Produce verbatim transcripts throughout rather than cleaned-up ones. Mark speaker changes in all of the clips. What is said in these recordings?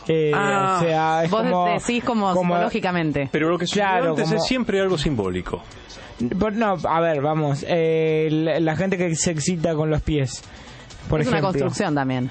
Speaker 1: Eh,
Speaker 2: ah,
Speaker 1: o sea, es
Speaker 2: vos
Speaker 1: como,
Speaker 2: decís como, como psicológicamente.
Speaker 3: Pero lo que sucede
Speaker 1: Claro,
Speaker 3: antes
Speaker 1: como-
Speaker 3: es siempre algo simbólico.
Speaker 1: Por- no, a ver, vamos. Eh, la, la gente que se excita con los pies, por
Speaker 2: es
Speaker 1: ejemplo.
Speaker 2: una construcción también.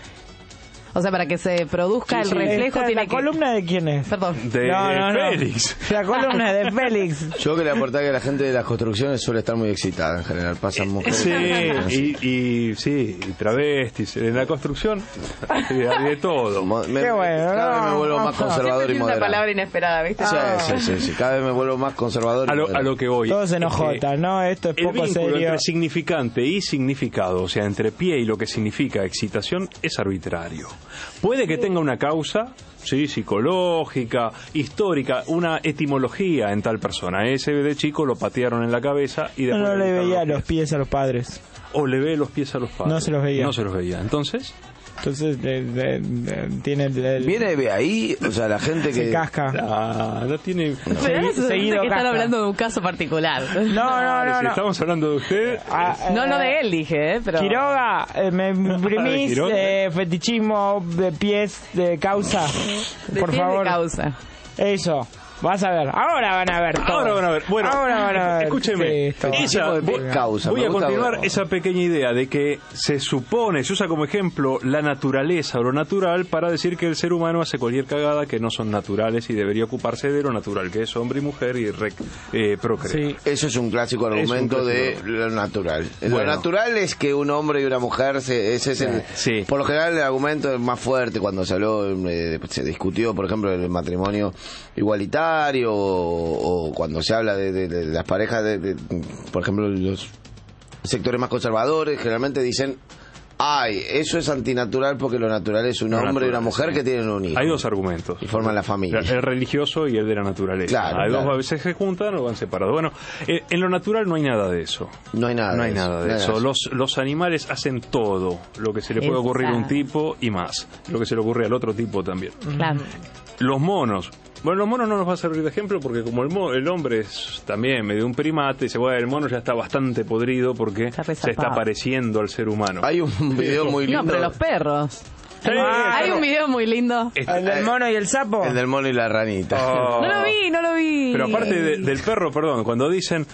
Speaker 2: O sea, para que se produzca
Speaker 3: Sí,
Speaker 2: el
Speaker 3: sí.
Speaker 2: reflejo
Speaker 1: Esta-
Speaker 2: tiene
Speaker 1: ¿La
Speaker 2: que...
Speaker 1: columna de quién es?
Speaker 2: Perdón.
Speaker 3: De
Speaker 1: No, no, no.
Speaker 3: Félix.
Speaker 1: La columna de Félix.
Speaker 4: Yo que le aportaba que la gente de las construcciones suele estar muy excitada en general, pasan mujeres.
Speaker 3: Sí, y, y sí, y travestis. En la construcción sí, hay de todo.
Speaker 4: Mo- me-
Speaker 1: Qué bueno,
Speaker 4: cada vez
Speaker 1: no,
Speaker 4: me vuelvo
Speaker 1: no,
Speaker 4: más
Speaker 1: no.
Speaker 4: conservador y
Speaker 2: Siempre tiene una
Speaker 4: moderado.
Speaker 2: palabra inesperada, ¿viste?
Speaker 4: Sí,
Speaker 1: Ah.
Speaker 4: sí, sí, sí, cada vez me vuelvo más conservador y
Speaker 3: A lo, a
Speaker 4: moderado.
Speaker 3: lo que voy.
Speaker 1: Todos en
Speaker 3: es que
Speaker 1: ojota, ¿no? Esto es
Speaker 3: El
Speaker 1: poco
Speaker 3: vínculo
Speaker 1: serio.
Speaker 3: entre significante y significado, o sea, entre pie y lo que significa excitación, es arbitrario. Puede que tenga una causa, sí, psicológica, histórica, una etimología en tal persona. Ese de chico lo patearon en la cabeza y
Speaker 1: No,
Speaker 3: después
Speaker 1: no le
Speaker 3: buscaron
Speaker 1: veía
Speaker 3: los
Speaker 1: los pies a los padres.
Speaker 3: O le ve los pies a los padres.
Speaker 1: No se los veía.
Speaker 3: No se los veía. Entonces,
Speaker 1: Entonces de- de- de- tiene el, el-
Speaker 4: Viene de ahí, o sea, la gente
Speaker 1: se
Speaker 4: que...
Speaker 1: casca.
Speaker 3: ah, no tiene...
Speaker 2: Pero ahora se
Speaker 1: seguido
Speaker 2: que están
Speaker 1: casca.
Speaker 2: hablando de un caso particular.
Speaker 1: No, no, no,
Speaker 3: Si
Speaker 1: no.
Speaker 3: estamos hablando de usted...
Speaker 1: Ah,
Speaker 2: No, no
Speaker 1: eh,
Speaker 2: de él, dije, ¿eh? Pero...
Speaker 1: Quiroga, eh, me imprimís
Speaker 3: Quiroga.
Speaker 1: eh, fetichismo de pies de causa.
Speaker 2: de
Speaker 1: Por
Speaker 2: piel de
Speaker 1: favor.
Speaker 2: causa.
Speaker 1: Eso. Vas a ver. Ahora van a ver todo.
Speaker 3: Ahora van a ver. Bueno,
Speaker 1: Ahora van a ver.
Speaker 3: escúcheme.
Speaker 1: Sí, esto.
Speaker 3: Esa-
Speaker 4: tipo de
Speaker 3: voy,
Speaker 4: causa,
Speaker 3: voy
Speaker 4: me
Speaker 3: a
Speaker 4: gusta-
Speaker 3: continuar esa pequeña idea de que se supone, se usa como ejemplo la naturaleza o lo natural para decir que el ser humano hace cualquier cagada que no son naturales y debería ocuparse de lo natural, que es hombre y mujer y rec, eh, procrear.
Speaker 1: Sí.
Speaker 4: Eso es un clásico argumento
Speaker 3: Es un
Speaker 4: de
Speaker 3: clásico.
Speaker 4: lo natural.
Speaker 3: Bueno.
Speaker 4: Lo natural es que un hombre y una mujer, se, ese es el,
Speaker 3: Sí.
Speaker 4: por lo general el argumento más fuerte cuando se habló, eh, se discutió, por ejemplo, el matrimonio igualitario o, o cuando se habla de, de- de las parejas, de, de, por ejemplo, los sectores más conservadores generalmente dicen, ay, eso es antinatural porque lo natural es un
Speaker 3: Lo
Speaker 4: hombre y una
Speaker 3: natural,
Speaker 4: mujer
Speaker 3: sí.
Speaker 4: que tienen un hijo
Speaker 3: Hay dos argumentos.
Speaker 4: y forman la familia.
Speaker 3: El religioso y el de la naturaleza.
Speaker 4: Claro,
Speaker 3: hay
Speaker 4: claro.
Speaker 3: dos, a veces se juntan o van separados. Bueno, eh, en lo natural no hay nada de eso.
Speaker 4: No hay nada
Speaker 3: No
Speaker 4: de
Speaker 3: hay
Speaker 4: eso,
Speaker 3: nada de
Speaker 4: no hay
Speaker 3: eso.
Speaker 4: nada.
Speaker 3: Los, los animales hacen todo lo que se le puede ocurrir a un
Speaker 2: Exacto.
Speaker 3: tipo y más. Lo que se le ocurre al otro tipo también.
Speaker 2: Claro.
Speaker 3: Los monos. Bueno, los monos no nos va a servir de ejemplo porque como el, mo- el hombre es también medio un primate, dice, bueno, el mono ya está bastante podrido porque
Speaker 2: Está
Speaker 3: se está
Speaker 2: resarpado.
Speaker 3: pareciendo al ser humano.
Speaker 4: Hay un video muy lindo.
Speaker 2: No, pero los perros.
Speaker 3: Sí,
Speaker 2: Hay
Speaker 3: pero-
Speaker 2: un video muy lindo.
Speaker 3: Está-
Speaker 1: ¿El del mono y el sapo?
Speaker 4: El del mono y la ranita.
Speaker 3: Oh.
Speaker 2: No lo vi, no lo vi.
Speaker 3: Pero aparte de- del perro, perdón, cuando dicen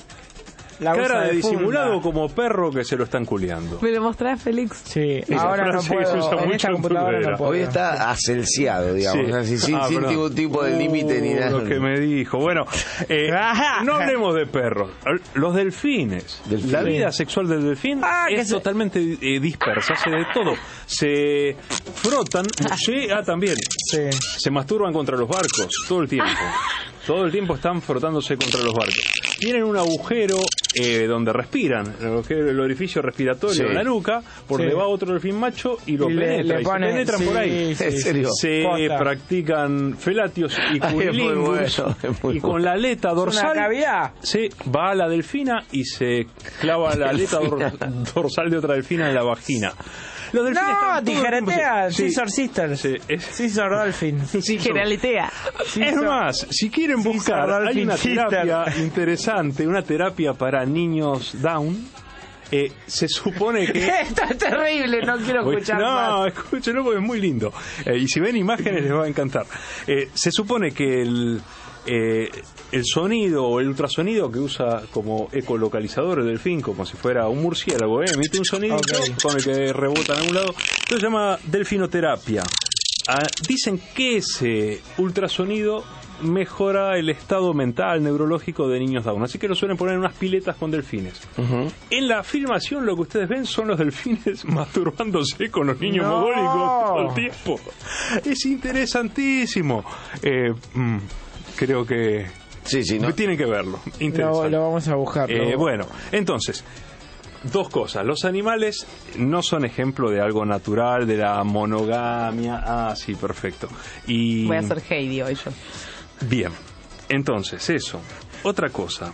Speaker 1: La usa
Speaker 3: cara de disimulado
Speaker 1: funda.
Speaker 3: como perro que se lo están culeando.
Speaker 2: Me lo mostrás, Félix.
Speaker 1: Sí,
Speaker 3: Esa
Speaker 1: ahora no
Speaker 3: frase que se
Speaker 1: puedo.
Speaker 3: usa
Speaker 1: En
Speaker 3: mucho
Speaker 1: esta
Speaker 3: en
Speaker 1: computadora
Speaker 3: Twitter.
Speaker 1: no puedo.
Speaker 4: Hoy está acelciado, digamos,
Speaker 3: Sí.
Speaker 4: así, sin,
Speaker 3: Ah,
Speaker 4: sin
Speaker 3: perdón.
Speaker 4: ningún tipo de límite ni
Speaker 3: Uh,
Speaker 4: nada.
Speaker 3: Lo que me dijo. Bueno, eh, no hablemos de perros. Los delfines.
Speaker 4: Delfín.
Speaker 3: La vida sexual del delfín
Speaker 1: Ah, que
Speaker 3: es
Speaker 1: se-
Speaker 3: totalmente eh, dispersa, hace de todo. Se frotan, sí, ah, también.
Speaker 1: Sí.
Speaker 3: Se masturban contra los barcos todo el tiempo. Todo el tiempo están frotándose contra los barcos. Tienen un agujero eh, donde respiran, el agujero- el orificio respiratorio
Speaker 4: Sí.
Speaker 3: en la nuca, por
Speaker 1: Sí.
Speaker 3: donde va otro delfín macho y lo
Speaker 1: Y le-
Speaker 3: penetra.
Speaker 1: le
Speaker 3: y
Speaker 1: pone-
Speaker 3: se penetran
Speaker 1: sí,
Speaker 3: por ahí.
Speaker 1: sí,
Speaker 4: ¿En serio?
Speaker 3: Se
Speaker 1: Posta.
Speaker 3: practican felatios y
Speaker 4: Ay, es muy
Speaker 3: cunilingus
Speaker 4: bueno, es muy
Speaker 3: y con
Speaker 4: bueno.
Speaker 3: la aleta dorsal
Speaker 1: una cavidad.
Speaker 3: se va a la delfina y se clava la aleta dor- dorsal de otra delfina en la vagina. Los delfines
Speaker 1: No,
Speaker 3: están todo el tiempo-
Speaker 1: tijeretea.
Speaker 3: Sí,
Speaker 1: Scissor Sisters.
Speaker 3: sí, es-
Speaker 1: Scissor Dolphin.
Speaker 2: Sí, generalitea.
Speaker 3: Es más, si quieren
Speaker 1: Sí,
Speaker 3: buscar,
Speaker 1: Dolphin
Speaker 3: hay una
Speaker 1: Sister.
Speaker 3: terapia interesante, una terapia para niños down. Eh, se supone que...
Speaker 1: Esto es terrible, no quiero
Speaker 3: Voy-
Speaker 1: escuchar
Speaker 3: no,
Speaker 1: más.
Speaker 3: escúchenlo porque es muy lindo. Eh, y si ven imágenes les va a encantar. Eh, se supone que el, eh, el sonido o el ultrasonido que usa como ecolocalizador el delfín, como si fuera un murciélago, ¿eh? Emite un sonido
Speaker 1: Ok.
Speaker 3: con el que rebota en algún lado. Esto se llama delfinoterapia. Ah, dicen que ese ultrasonido mejora el estado mental, neurológico de niños down. Así que lo suelen poner en unas piletas con delfines.
Speaker 4: Ujú.
Speaker 3: En la filmación lo que ustedes ven son los delfines masturbándose con los niños
Speaker 1: No.
Speaker 3: mogólicos todo el tiempo. Es interesantísimo. Eh, mm, creo que
Speaker 4: Sí, sí, ¿no?
Speaker 3: tienen que verlo.
Speaker 1: Lo,
Speaker 3: Interesante.
Speaker 1: lo vamos a buscar.
Speaker 3: Eh,
Speaker 1: lo-
Speaker 3: bueno, entonces, dos cosas. Los animales no son ejemplo de algo natural, de la monogamia. Ah, sí, perfecto. Y
Speaker 2: Voy a hacer Heidi hoy yo.
Speaker 3: bien, entonces, eso. Otra cosa.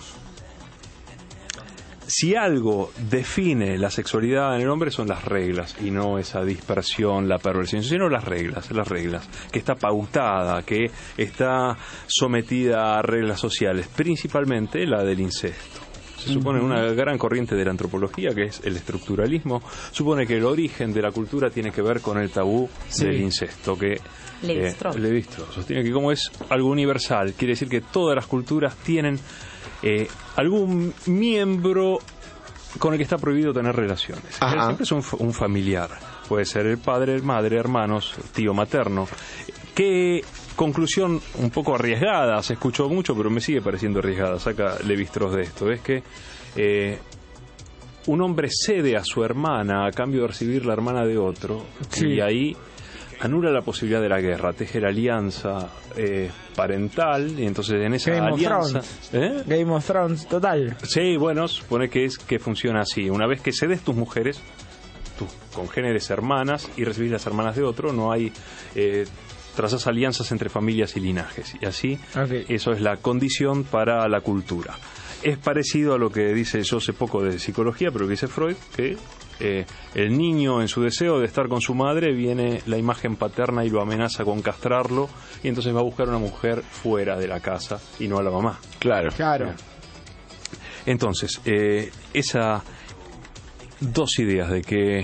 Speaker 3: Si algo define la sexualidad en el hombre son las reglas y no esa dispersión, la perversión, sino las reglas, las reglas, que está pautada, que está sometida a reglas sociales, principalmente la del incesto. Se supone una gran corriente de la antropología, que es el estructuralismo, supone que el origen de la cultura tiene que ver con el tabú
Speaker 1: Sí.
Speaker 3: del incesto, que
Speaker 2: Levi-Strauss.
Speaker 3: eh, Levi-Strauss sostiene que como es algo universal, quiere decir que todas las culturas tienen eh, algún miembro con el que está prohibido tener relaciones.
Speaker 4: Ajá.
Speaker 3: Siempre es un, f- un familiar. Puede ser el padre, madre, hermanos, tío materno. ¿Qué conclusión un poco arriesgada? Se escuchó mucho, pero me sigue pareciendo arriesgada. Saca Levi-Strauss de esto. Es que eh, un hombre cede a su hermana a cambio de recibir la hermana de otro.
Speaker 1: Sí.
Speaker 3: Y ahí anula la posibilidad de la guerra, teje la alianza eh, parental, y entonces en esa
Speaker 1: Game of
Speaker 3: alianza...
Speaker 1: Thrones.
Speaker 3: ¿Eh?
Speaker 1: Game of Thrones, total.
Speaker 3: Sí, bueno, supone que es que funciona así. Una vez que cedes tus mujeres, tus congéneres hermanas, y recibís las hermanas de otro, no hay... Eh, trazas alianzas entre familias y linajes. Y así,
Speaker 1: Ok.
Speaker 3: eso es la condición para la cultura. Es parecido a lo que dice, yo sé poco de psicología, pero que dice Freud, que eh, el niño en su deseo de estar con su madre viene la imagen paterna y lo amenaza con castrarlo, y entonces va a buscar una mujer fuera de la casa y no a la mamá.
Speaker 4: Claro.
Speaker 1: Claro.
Speaker 3: Entonces, eh, esas dos ideas de que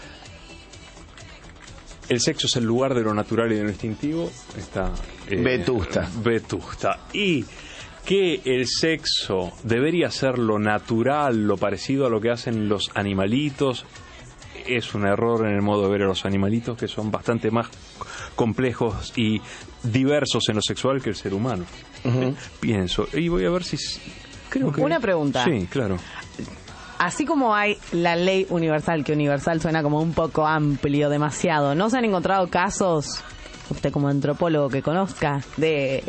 Speaker 3: el sexo es el lugar de lo natural y de lo instintivo está eh,
Speaker 4: Vetusta.
Speaker 3: vetusta. Y que el sexo debería ser lo natural, lo parecido a lo que hacen los animalitos, es un error en el modo de ver a los animalitos, que son bastante más complejos y diversos en lo sexual que el ser humano. Eh, pienso, y voy a ver si... Creo que...
Speaker 2: Una pregunta.
Speaker 3: Sí, claro.
Speaker 2: Así como hay la ley universal, que universal suena como un poco amplio, demasiado, ¿no se han encontrado casos, usted como antropólogo que conozca, de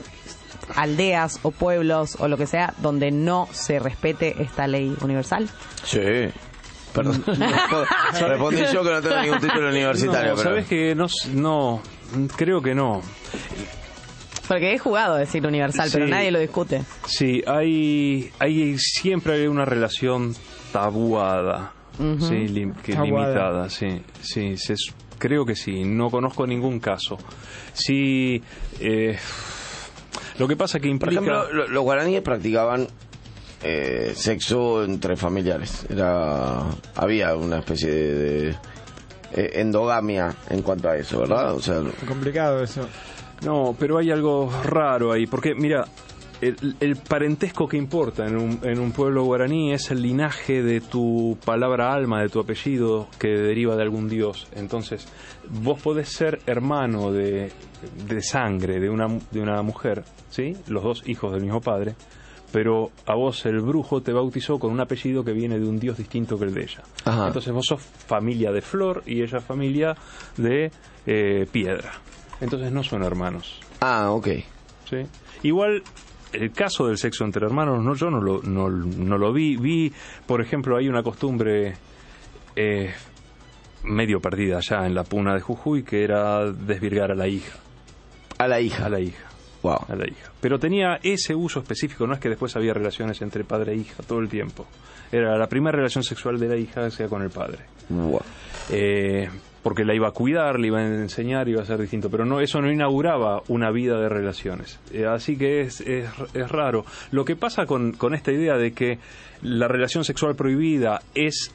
Speaker 2: aldeas o pueblos o lo que sea, donde no se respete esta ley universal?
Speaker 4: Sí. Perdón. Respondí yo que no tengo ningún título universitario.
Speaker 3: No,
Speaker 4: pero...
Speaker 3: sabes que no, no, creo que no.
Speaker 2: Porque he jugado a decir universal, pero
Speaker 3: Sí.
Speaker 2: nadie lo discute.
Speaker 3: Sí, hay, hay siempre hay una relación tabuada,
Speaker 2: Ujú.
Speaker 3: sí, lim- que
Speaker 1: Tabuada.
Speaker 3: limitada, sí, sí, se s- creo que sí. No conozco ningún caso. Sí, eh, lo que pasa que
Speaker 4: Por
Speaker 3: implica.
Speaker 4: ejemplo, lo- los guaraníes practicaban eh, sexo entre familiares. Era había una especie de, de, eh, endogamia en cuanto a eso, ¿verdad? O sea,
Speaker 1: Complicado eso.
Speaker 3: No, pero hay algo raro ahí, porque mira, el, el parentesco que importa en un, en un pueblo guaraní es el linaje de tu palabra alma, de tu apellido, que deriva de algún dios. Entonces, vos podés ser hermano de, de sangre de una, de una mujer, ¿sí? Los dos hijos del mismo padre, pero a vos el brujo te bautizó con un apellido que viene de un dios distinto que el de ella.
Speaker 4: Ajá.
Speaker 3: Entonces vos sos familia de flor y ella familia de eh, piedra. Entonces no son hermanos,
Speaker 4: ah, ok.
Speaker 3: ¿sí? Igual, el caso del sexo entre hermanos, no, yo no lo, no, no lo vi. Vi, por ejemplo, hay una costumbre eh, medio perdida allá en la puna de Jujuy, que era desvirgar a la hija.
Speaker 4: A la hija.
Speaker 3: A la hija.
Speaker 4: Wow.
Speaker 3: A la hija. Pero tenía ese uso específico, no es que después había relaciones entre padre e hija todo el tiempo. Era la primera relación sexual de la hija, sea con el padre.
Speaker 4: Wow.
Speaker 3: Eh, porque la iba a cuidar, le iba a enseñar, iba a ser distinto, pero no, eso no inauguraba una vida de relaciones. Eh, así que es, es, es raro. Lo que pasa con, con esta idea de que la relación sexual prohibida es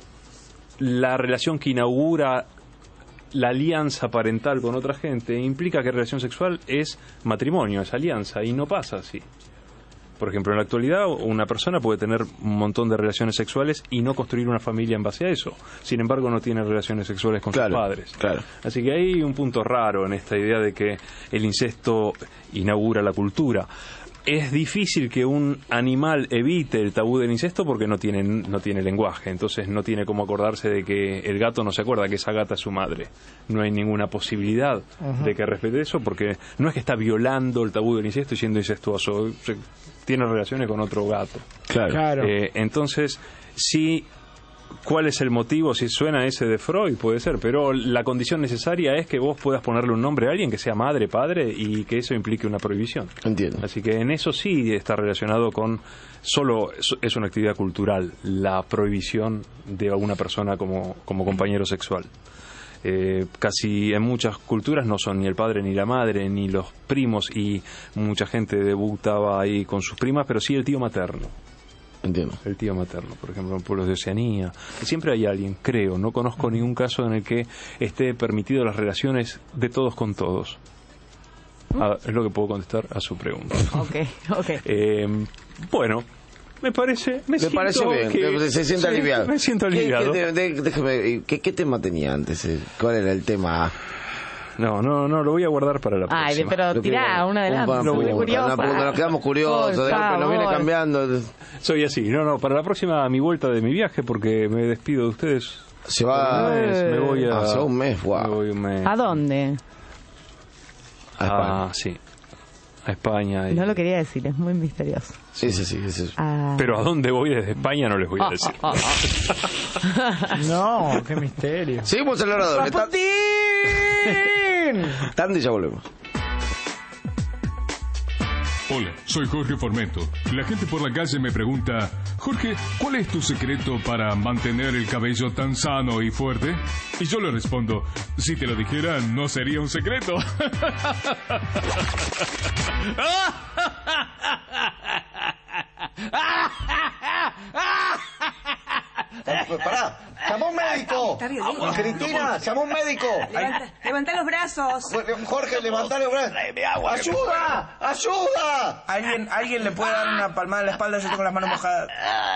Speaker 3: la relación que inaugura la alianza parental con otra gente, implica que relación sexual es matrimonio, es alianza, y no pasa así. Por ejemplo, en la actualidad una persona puede tener un montón de relaciones sexuales y no construir una familia en base a eso. Sin embargo, no tiene relaciones sexuales con
Speaker 4: Claro,
Speaker 3: sus padres.
Speaker 4: claro.
Speaker 3: Así que hay un punto raro en esta idea de que el incesto inaugura la cultura. Es difícil que un animal evite el tabú del incesto porque no tiene, no tiene lenguaje, entonces no tiene cómo acordarse de que el gato no se acuerda que esa gata es su madre. No hay ninguna posibilidad de que respete eso porque no es que está violando el tabú del incesto y siendo incestuoso, se- tiene relaciones con otro gato.
Speaker 4: Claro.
Speaker 1: Claro.
Speaker 3: Eh, entonces, sí, ¿cuál es el motivo? Si suena ese de Freud, puede ser, pero la condición necesaria es que vos puedas ponerle un nombre a alguien que sea madre, padre, y que eso implique una prohibición.
Speaker 4: Entiendo.
Speaker 3: Así que en eso sí está relacionado con, solo es- es una actividad cultural, la prohibición de alguna persona como, como compañero sexual. Eh, casi en muchas culturas no son ni el padre ni la madre ni los primos, y mucha gente debutaba ahí con sus primas, pero sí el tío materno.
Speaker 4: Entiendo.
Speaker 3: El tío materno, por ejemplo, en pueblos de Oceanía. Siempre hay alguien, creo, no conozco ningún caso en el que esté permitido las relaciones de todos con todos. Ah, es lo que puedo contestar a su pregunta.
Speaker 2: Ok, ok.
Speaker 3: Eh, bueno, me parece... Me,
Speaker 4: Me parece bien,
Speaker 3: que,
Speaker 4: se siente
Speaker 3: sí,
Speaker 4: aliviado.
Speaker 3: Me siento aliviado.
Speaker 4: ¿Qué, qué, de, déjame, ¿qué, ¿qué tema tenía antes? ¿Cuál era el tema?
Speaker 3: No, no, no, lo voy a guardar para la próxima.
Speaker 2: Ay, pero tirá una adelante.
Speaker 4: Una pregunta,
Speaker 2: curiosa.
Speaker 4: una pregunta, nos quedamos curiosos,
Speaker 2: Por
Speaker 4: de golpe nos viene
Speaker 2: favor.
Speaker 4: cambiando.
Speaker 3: Soy así, no, no, para la próxima a mi vuelta de mi viaje, porque me despido de ustedes.
Speaker 4: Se va
Speaker 3: Un mes, me voy a...
Speaker 4: hace un mes, wow.
Speaker 3: Me voy un mes.
Speaker 2: ¿A dónde?
Speaker 4: A España.
Speaker 3: Ah, sí. A España. y-
Speaker 2: No lo quería decir, es muy misterioso.
Speaker 4: Sí, sí, sí. sí.
Speaker 2: Ah.
Speaker 3: Pero a dónde voy desde España no les voy a
Speaker 2: Ah,
Speaker 3: decir.
Speaker 2: ah, ah,
Speaker 1: No, qué misterio.
Speaker 4: Seguimos en la hora doble. Ta- Tanto y ya volvemos.
Speaker 5: Hola, soy Jorge Formento. La gente por la calle me pregunta, Jorge, ¿cuál es tu secreto para mantener el cabello tan sano y fuerte? Y yo le respondo, si te lo dijera, no sería un secreto.
Speaker 4: Pará, llama un médico.
Speaker 6: Está bien, digo.
Speaker 4: Cristina, llama un médico.
Speaker 6: Levanta, levanta los brazos.
Speaker 4: Jorge, levantá los brazos. ¡Ayuda! ¡Ayuda!
Speaker 7: ¿Alguien, ¿Alguien le puede dar una palmada en la espalda? Yo tengo las manos mojadas.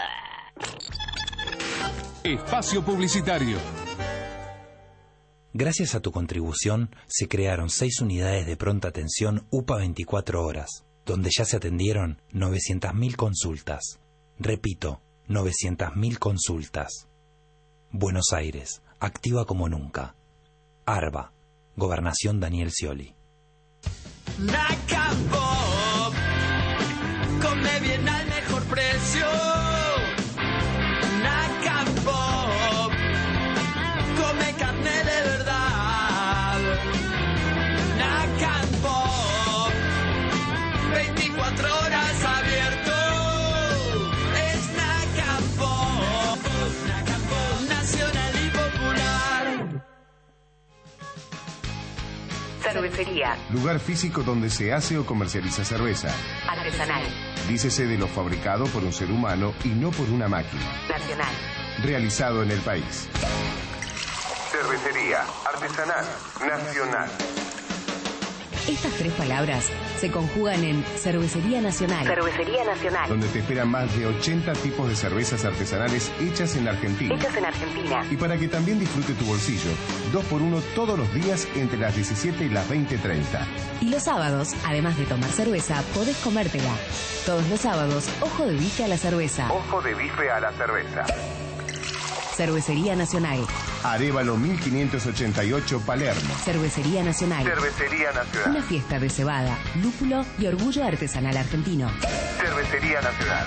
Speaker 5: Espacio Publicitario.
Speaker 8: Gracias a tu contribución, se crearon seis unidades de pronta atención U P A veinticuatro horas, donde ya se atendieron novecientas mil consultas. Repito, novecientas mil consultas. Buenos Aires, activa como nunca. Arba, Gobernación Daniel Scioli.
Speaker 9: Nacapop, come bien al mejor precio. Nacapop, come carne de verdad. Nacapop, veinticuatro horas abierto. Es Nacapop, Nacapop, nacional y popular.
Speaker 10: Cervecería
Speaker 11: Lugar físico donde se hace o comercializa cerveza.
Speaker 10: artesanal,
Speaker 11: Dícese de lo fabricado por un ser humano y no por una máquina.
Speaker 10: nacional.
Speaker 11: Realizado en el país. Cervecería artesanal nacional.
Speaker 10: Estas tres palabras se conjugan en Cervecería Nacional. Cervecería Nacional.
Speaker 11: Donde te esperan más de ochenta tipos de cervezas artesanales hechas en Argentina.
Speaker 10: Hechas en Argentina.
Speaker 11: Y para que también disfrute tu bolsillo, dos por uno todos los días entre las diecisiete y las veinte treinta.
Speaker 10: Y los sábados, además de tomar cerveza, podés comértela. Todos los sábados, ojo de bife a la cerveza.
Speaker 11: Ojo de bife a la cerveza.
Speaker 10: Cervecería Nacional.
Speaker 11: Arévalo mil quinientos ochenta y ocho, Palermo.
Speaker 10: Cervecería Nacional.
Speaker 11: Cervecería Nacional.
Speaker 10: Una fiesta de cebada, lúpulo y orgullo artesanal argentino.
Speaker 11: Cervecería Nacional.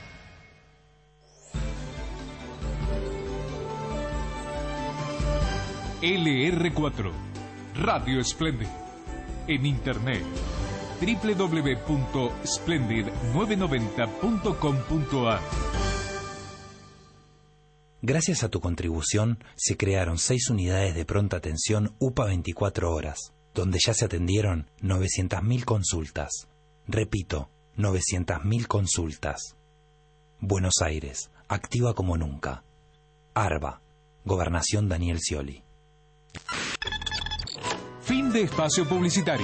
Speaker 5: L R cuatro, Radio Splendid. En internet, doble u doble u doble u punto splendid nueve noventa punto com punto a r.
Speaker 8: Gracias a tu contribución, se crearon seis unidades de pronta atención U P A veinticuatro horas, donde ya se atendieron novecientas mil consultas. Repito, novecientas mil consultas. Buenos Aires, activa como nunca. Arba, Gobernación Daniel Scioli.
Speaker 5: Fin de espacio publicitario.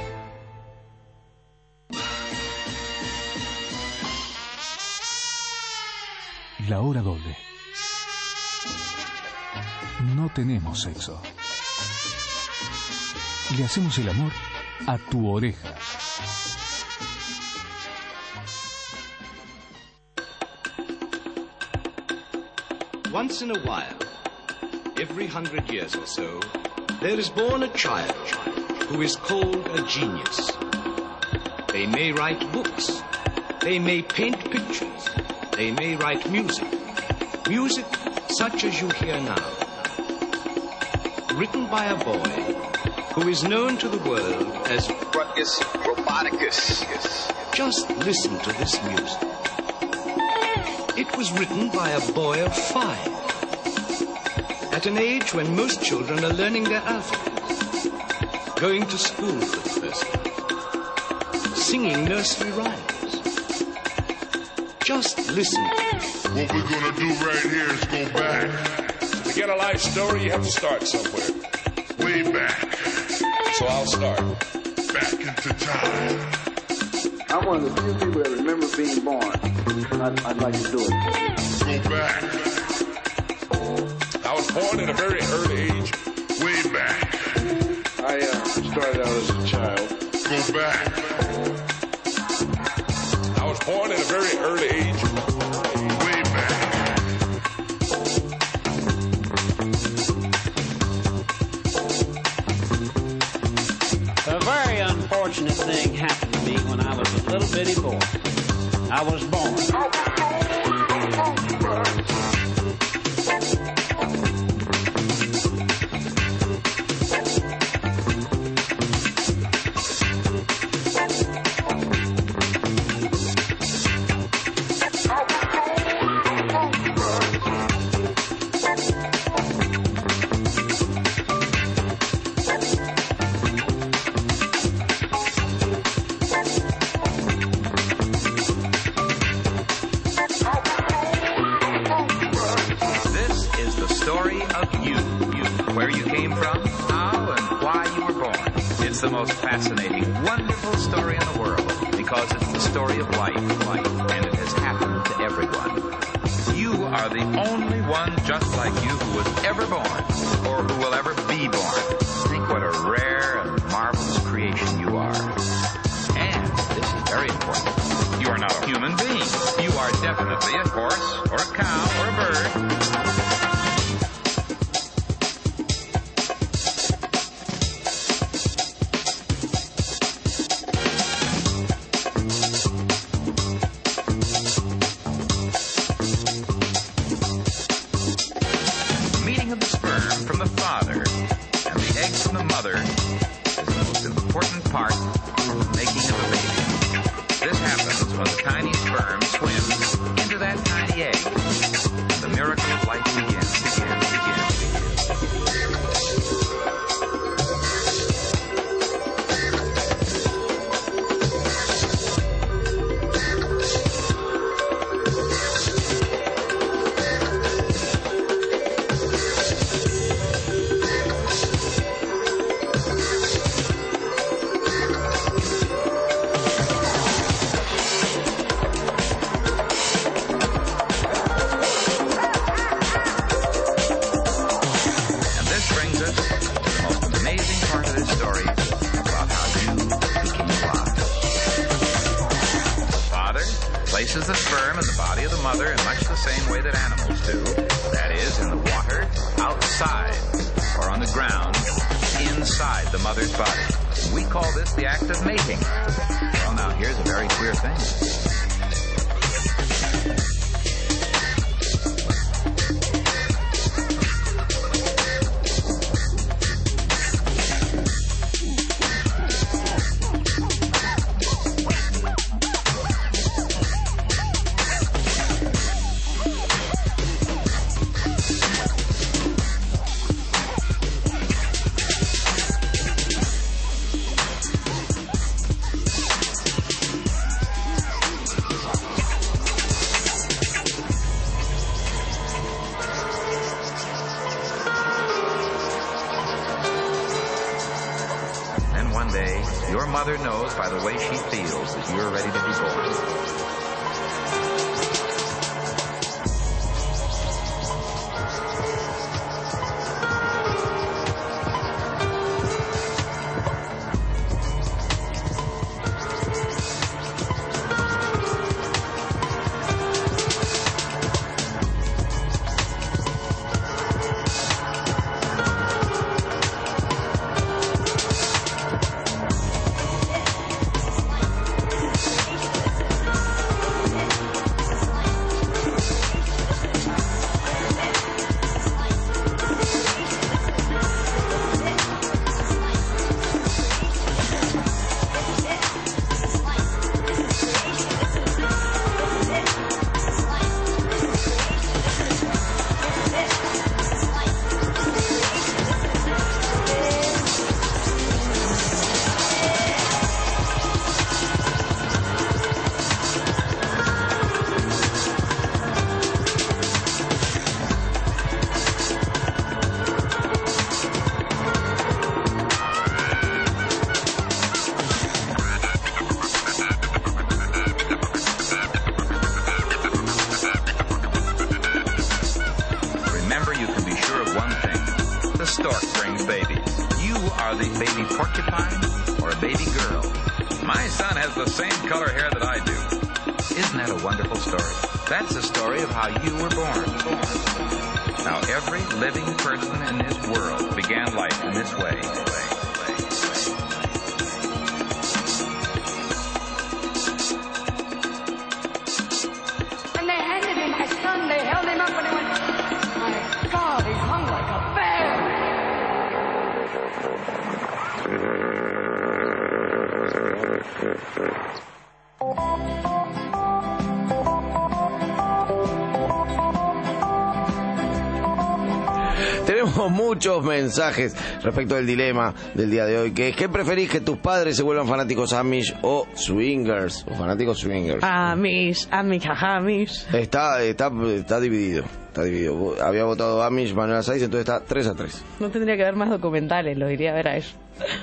Speaker 5: La hora doble. No tenemos sexo. Le hacemos el amor a tu oreja.
Speaker 12: Once in a while, every hundred years or so, there is born a child who is called a genius. They may write books. They may paint pictures. They may write music. Music such as you hear now. Written by a boy who is known to the world as Ruckus Roboticus. Just listen to this music. It was written by a boy of five, at an age when most children are learning their alphabet, going to school for the first time, singing nursery rhymes. Just listen.
Speaker 13: What we're gonna do right here is go back.
Speaker 14: To get a life story, you have to start somewhere.
Speaker 13: Way back.
Speaker 14: So I'll start.
Speaker 13: Back into time.
Speaker 15: I'm one of the few people that remember being born. I'd, I'd like to do it.
Speaker 13: Go back.
Speaker 14: I was born at a very early age.
Speaker 13: Way back.
Speaker 15: I uh, started out as a child.
Speaker 13: Go back.
Speaker 14: I was born at a very early age.
Speaker 13: Way back.
Speaker 16: A very unfortunate thing happened to me when I was a little bitty boy. I was born.
Speaker 17: The most fascinating, wonderful story in the world because it's the story of life, life, and it has happened to everyone. You are the only one just like you who was ever born or who will ever be born. Think what a rare and marvelous creation you are. And this is very important. You are not a human being. You are definitely a horse or a cow or a bird. Places the sperm in the body of the mother in much the same way that animals do. That is, in the water, outside, or on the ground, inside the mother's body. We call this the act of mating. Well, now, here's a very queer thing. Your mother knows by the way she feels that you're ready to be born. porcupine or a baby girl. My son has the same color hair that I do. Isn't that a wonderful story? That's the story of how you were born. Now, every living person in this world began life in this way.
Speaker 18: When they handed me my son, they held him up and he went, my God, he's hung like a bear.
Speaker 4: Tenemos muchos mensajes respecto del dilema del día de hoy, que es: ¿qué preferís, que tus padres se vuelvan fanáticos Amish o swingers? O fanáticos swingers.
Speaker 2: Amish, Amish, Amish.
Speaker 4: Está, está, está dividido, está dividido. Había votado Amish, Manuela Saiz, entonces está tres a tres.
Speaker 2: No tendría que ver más documentales, los iría a ver a ellos.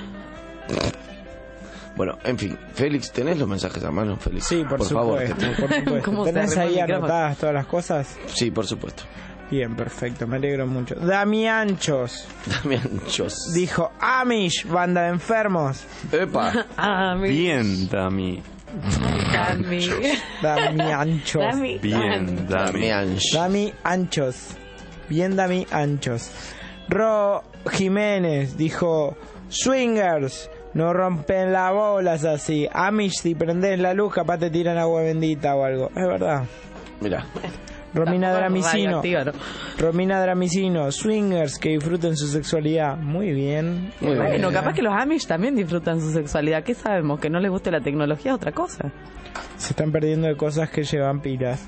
Speaker 4: Bueno, en fin, Félix, ¿tenés los mensajes a mano, Félix?
Speaker 1: Sí, por,
Speaker 4: por
Speaker 1: supuesto.
Speaker 4: favor,
Speaker 1: Por supuesto. ¿Tenés ahí anotadas todas las cosas?
Speaker 4: Sí, por supuesto.
Speaker 1: Bien, perfecto, me alegro mucho. Damianchos.
Speaker 4: Damianchos.
Speaker 1: Dijo: Amish, banda de enfermos.
Speaker 4: Epa.
Speaker 2: Amish.
Speaker 3: Bien, Dami.
Speaker 2: Dami.
Speaker 1: Damianchos.
Speaker 2: Dami.
Speaker 3: Bien, Dami.
Speaker 1: Dami anchos. Bien, Dami anchos. Ro Jiménez dijo: swingers, no rompen las bolas así. Amish, si prendés la luz, capaz te tiran agua bendita o algo. Es verdad.
Speaker 4: Mirá.
Speaker 1: Romina Dramicino.
Speaker 2: ¿no?
Speaker 1: Romina Dramicino. Swingers que disfruten su sexualidad. Muy bien.
Speaker 2: Muy bueno, bien. Capaz que los Amish también disfrutan su sexualidad. ¿Qué sabemos? Que no les guste la tecnología es otra cosa.
Speaker 1: Se están perdiendo de cosas que llevan pilas.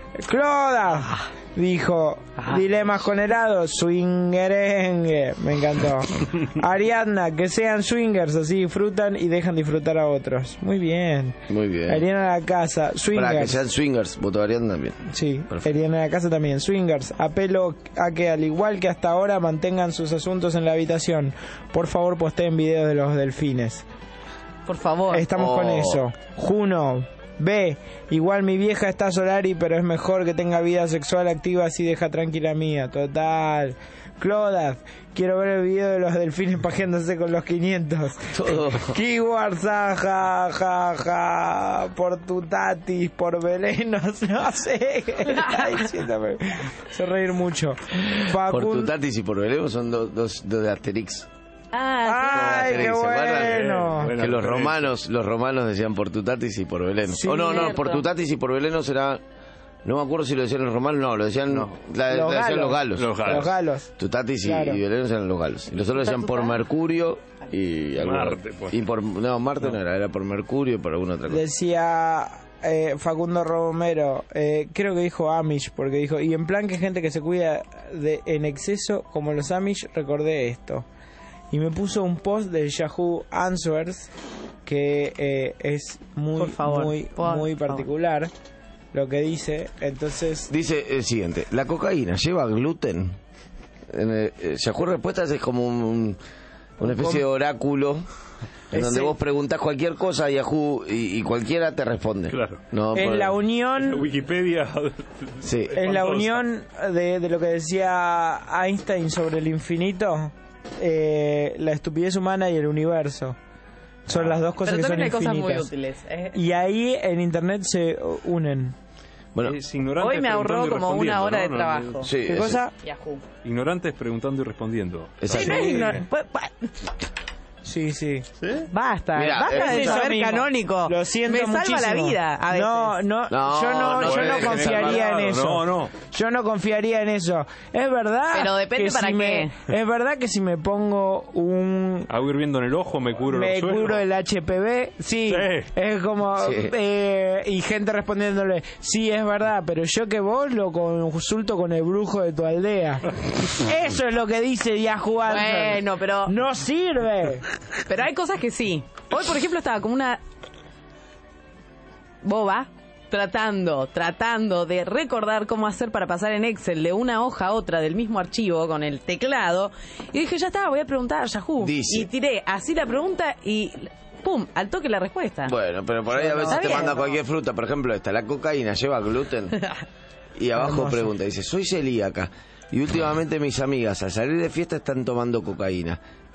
Speaker 1: Cloda ah. dijo: ah. dilemas con helado, swingerengue. Me encantó. Ariadna, que sean swingers, así disfrutan y dejan disfrutar a otros. Muy bien.
Speaker 4: Muy bien.
Speaker 1: Ariana de la casa, swingers.
Speaker 4: Para que sean swingers, votó Ariadna también.
Speaker 1: Sí, perfecto. Ariana de la casa también, swingers. Apelo a que, al igual que hasta ahora, mantengan sus asuntos en la habitación. Por favor, posteen videos de los delfines.
Speaker 2: Por favor.
Speaker 1: Estamos
Speaker 4: oh.
Speaker 1: con eso. Juno. B, igual mi vieja está Solari, pero es mejor que tenga vida sexual activa, así deja tranquila mía. Total. Clodath, quiero ver el video de los delfines pajeándose con los quinientos.
Speaker 4: Todo.
Speaker 1: Keywords, ja, ja, ja, ja, por tu tatis, por velenos, no sé. Está diciéndome. Se reír mucho.
Speaker 4: Facund... Por tu tatis y por velenos son dos dos do de Asterix.
Speaker 2: Ah,
Speaker 1: ¡ay, qué bueno!
Speaker 4: bueno! Que los romanos, los romanos decían por tutatis y por veleno.
Speaker 1: Sí,
Speaker 4: o no, no,
Speaker 1: cierto.
Speaker 4: por tutatis y por veleno será... No me acuerdo si lo decían los romanos, no, lo decían,
Speaker 1: no.
Speaker 4: La,
Speaker 1: los,
Speaker 4: la decían
Speaker 1: galos.
Speaker 4: los galos.
Speaker 1: Los galos. Los galos.
Speaker 4: Tutatis y,
Speaker 1: claro.
Speaker 4: y velenos eran los galos. Y los otros decían por Mercurio y...
Speaker 3: Marte, pues.
Speaker 4: Y por... No, Marte no, no era, era por Mercurio y por alguna otra cosa.
Speaker 1: Decía... Eh, Facundo Romero, eh, creo que dijo Amish, porque dijo: y en plan que gente que se cuida de en exceso como los Amish, recordé esto. Y me puso un post de Yahoo Answers que eh, es muy
Speaker 2: por favor,
Speaker 1: muy
Speaker 2: por
Speaker 1: muy
Speaker 2: favor.
Speaker 1: particular lo que dice. Entonces
Speaker 4: dice el siguiente: la cocaína lleva gluten. En el, eh, Yahoo Respuestas es como un, una especie de oráculo en donde vos preguntás cualquier cosa a Yahoo y, y cualquiera te responde.
Speaker 3: Claro.
Speaker 4: No,
Speaker 1: es
Speaker 4: por...
Speaker 1: la unión
Speaker 3: Wikipedia.
Speaker 4: Sí.
Speaker 1: Es la unión de, de lo que decía Einstein sobre el infinito, eh, la estupidez humana y el universo. Son ah, las dos cosas que son infinitas.
Speaker 2: Cosas muy útiles. Eh.
Speaker 1: Y ahí en internet se unen.
Speaker 4: Bueno,
Speaker 2: hoy me ahorró como una hora de
Speaker 3: ¿no?
Speaker 2: trabajo.
Speaker 3: No,
Speaker 4: sí,
Speaker 1: ¿qué
Speaker 4: eso.
Speaker 1: Yahoo?
Speaker 2: Yahoo.
Speaker 3: Ignorantes preguntando y respondiendo.
Speaker 1: Sí, no es ignorante. Sí, sí.
Speaker 2: ¿Sí? Basta,
Speaker 4: Mirá,
Speaker 2: basta de saber
Speaker 1: mismo.
Speaker 2: canónico.
Speaker 1: Lo siento
Speaker 2: Me salva
Speaker 1: muchísimo.
Speaker 2: la vida a veces.
Speaker 1: No, no,
Speaker 4: no,
Speaker 1: yo no,
Speaker 4: no
Speaker 1: yo no
Speaker 4: dejes
Speaker 1: confiaría en eso.
Speaker 3: No, no.
Speaker 1: Yo no confiaría en eso. Es verdad.
Speaker 2: Pero depende
Speaker 1: que
Speaker 2: para
Speaker 1: si
Speaker 2: qué.
Speaker 1: Me, es verdad que si me pongo un
Speaker 3: agua hirviendo en el ojo me curo
Speaker 1: me
Speaker 3: los suelos.
Speaker 1: curo el H P V, sí,
Speaker 3: sí.
Speaker 1: Es como
Speaker 4: sí.
Speaker 1: eh, y gente respondiéndole, sí, es verdad, pero yo que vos lo consulto con el brujo de tu aldea. Eso es lo que dice Yahoo Answers.
Speaker 2: Bueno, pero
Speaker 1: no sirve.
Speaker 2: Pero hay cosas que sí. Hoy, por ejemplo, estaba como una boba tratando, tratando de recordar cómo hacer para pasar en Excel de una hoja a otra del mismo archivo con el teclado. Y dije, ya está, voy a preguntar a Yahoo.
Speaker 4: Dice.
Speaker 2: Y tiré así la pregunta y pum, al toque la respuesta.
Speaker 4: Bueno, pero por ahí a veces
Speaker 2: ¿Está
Speaker 4: te
Speaker 2: bien?
Speaker 4: manda cualquier fruta. Por ejemplo, esta, la cocaína lleva gluten. Y abajo
Speaker 1: Hermoso.
Speaker 4: pregunta, dice, soy celíaca y últimamente mis amigas al salir de fiesta están tomando cocaína.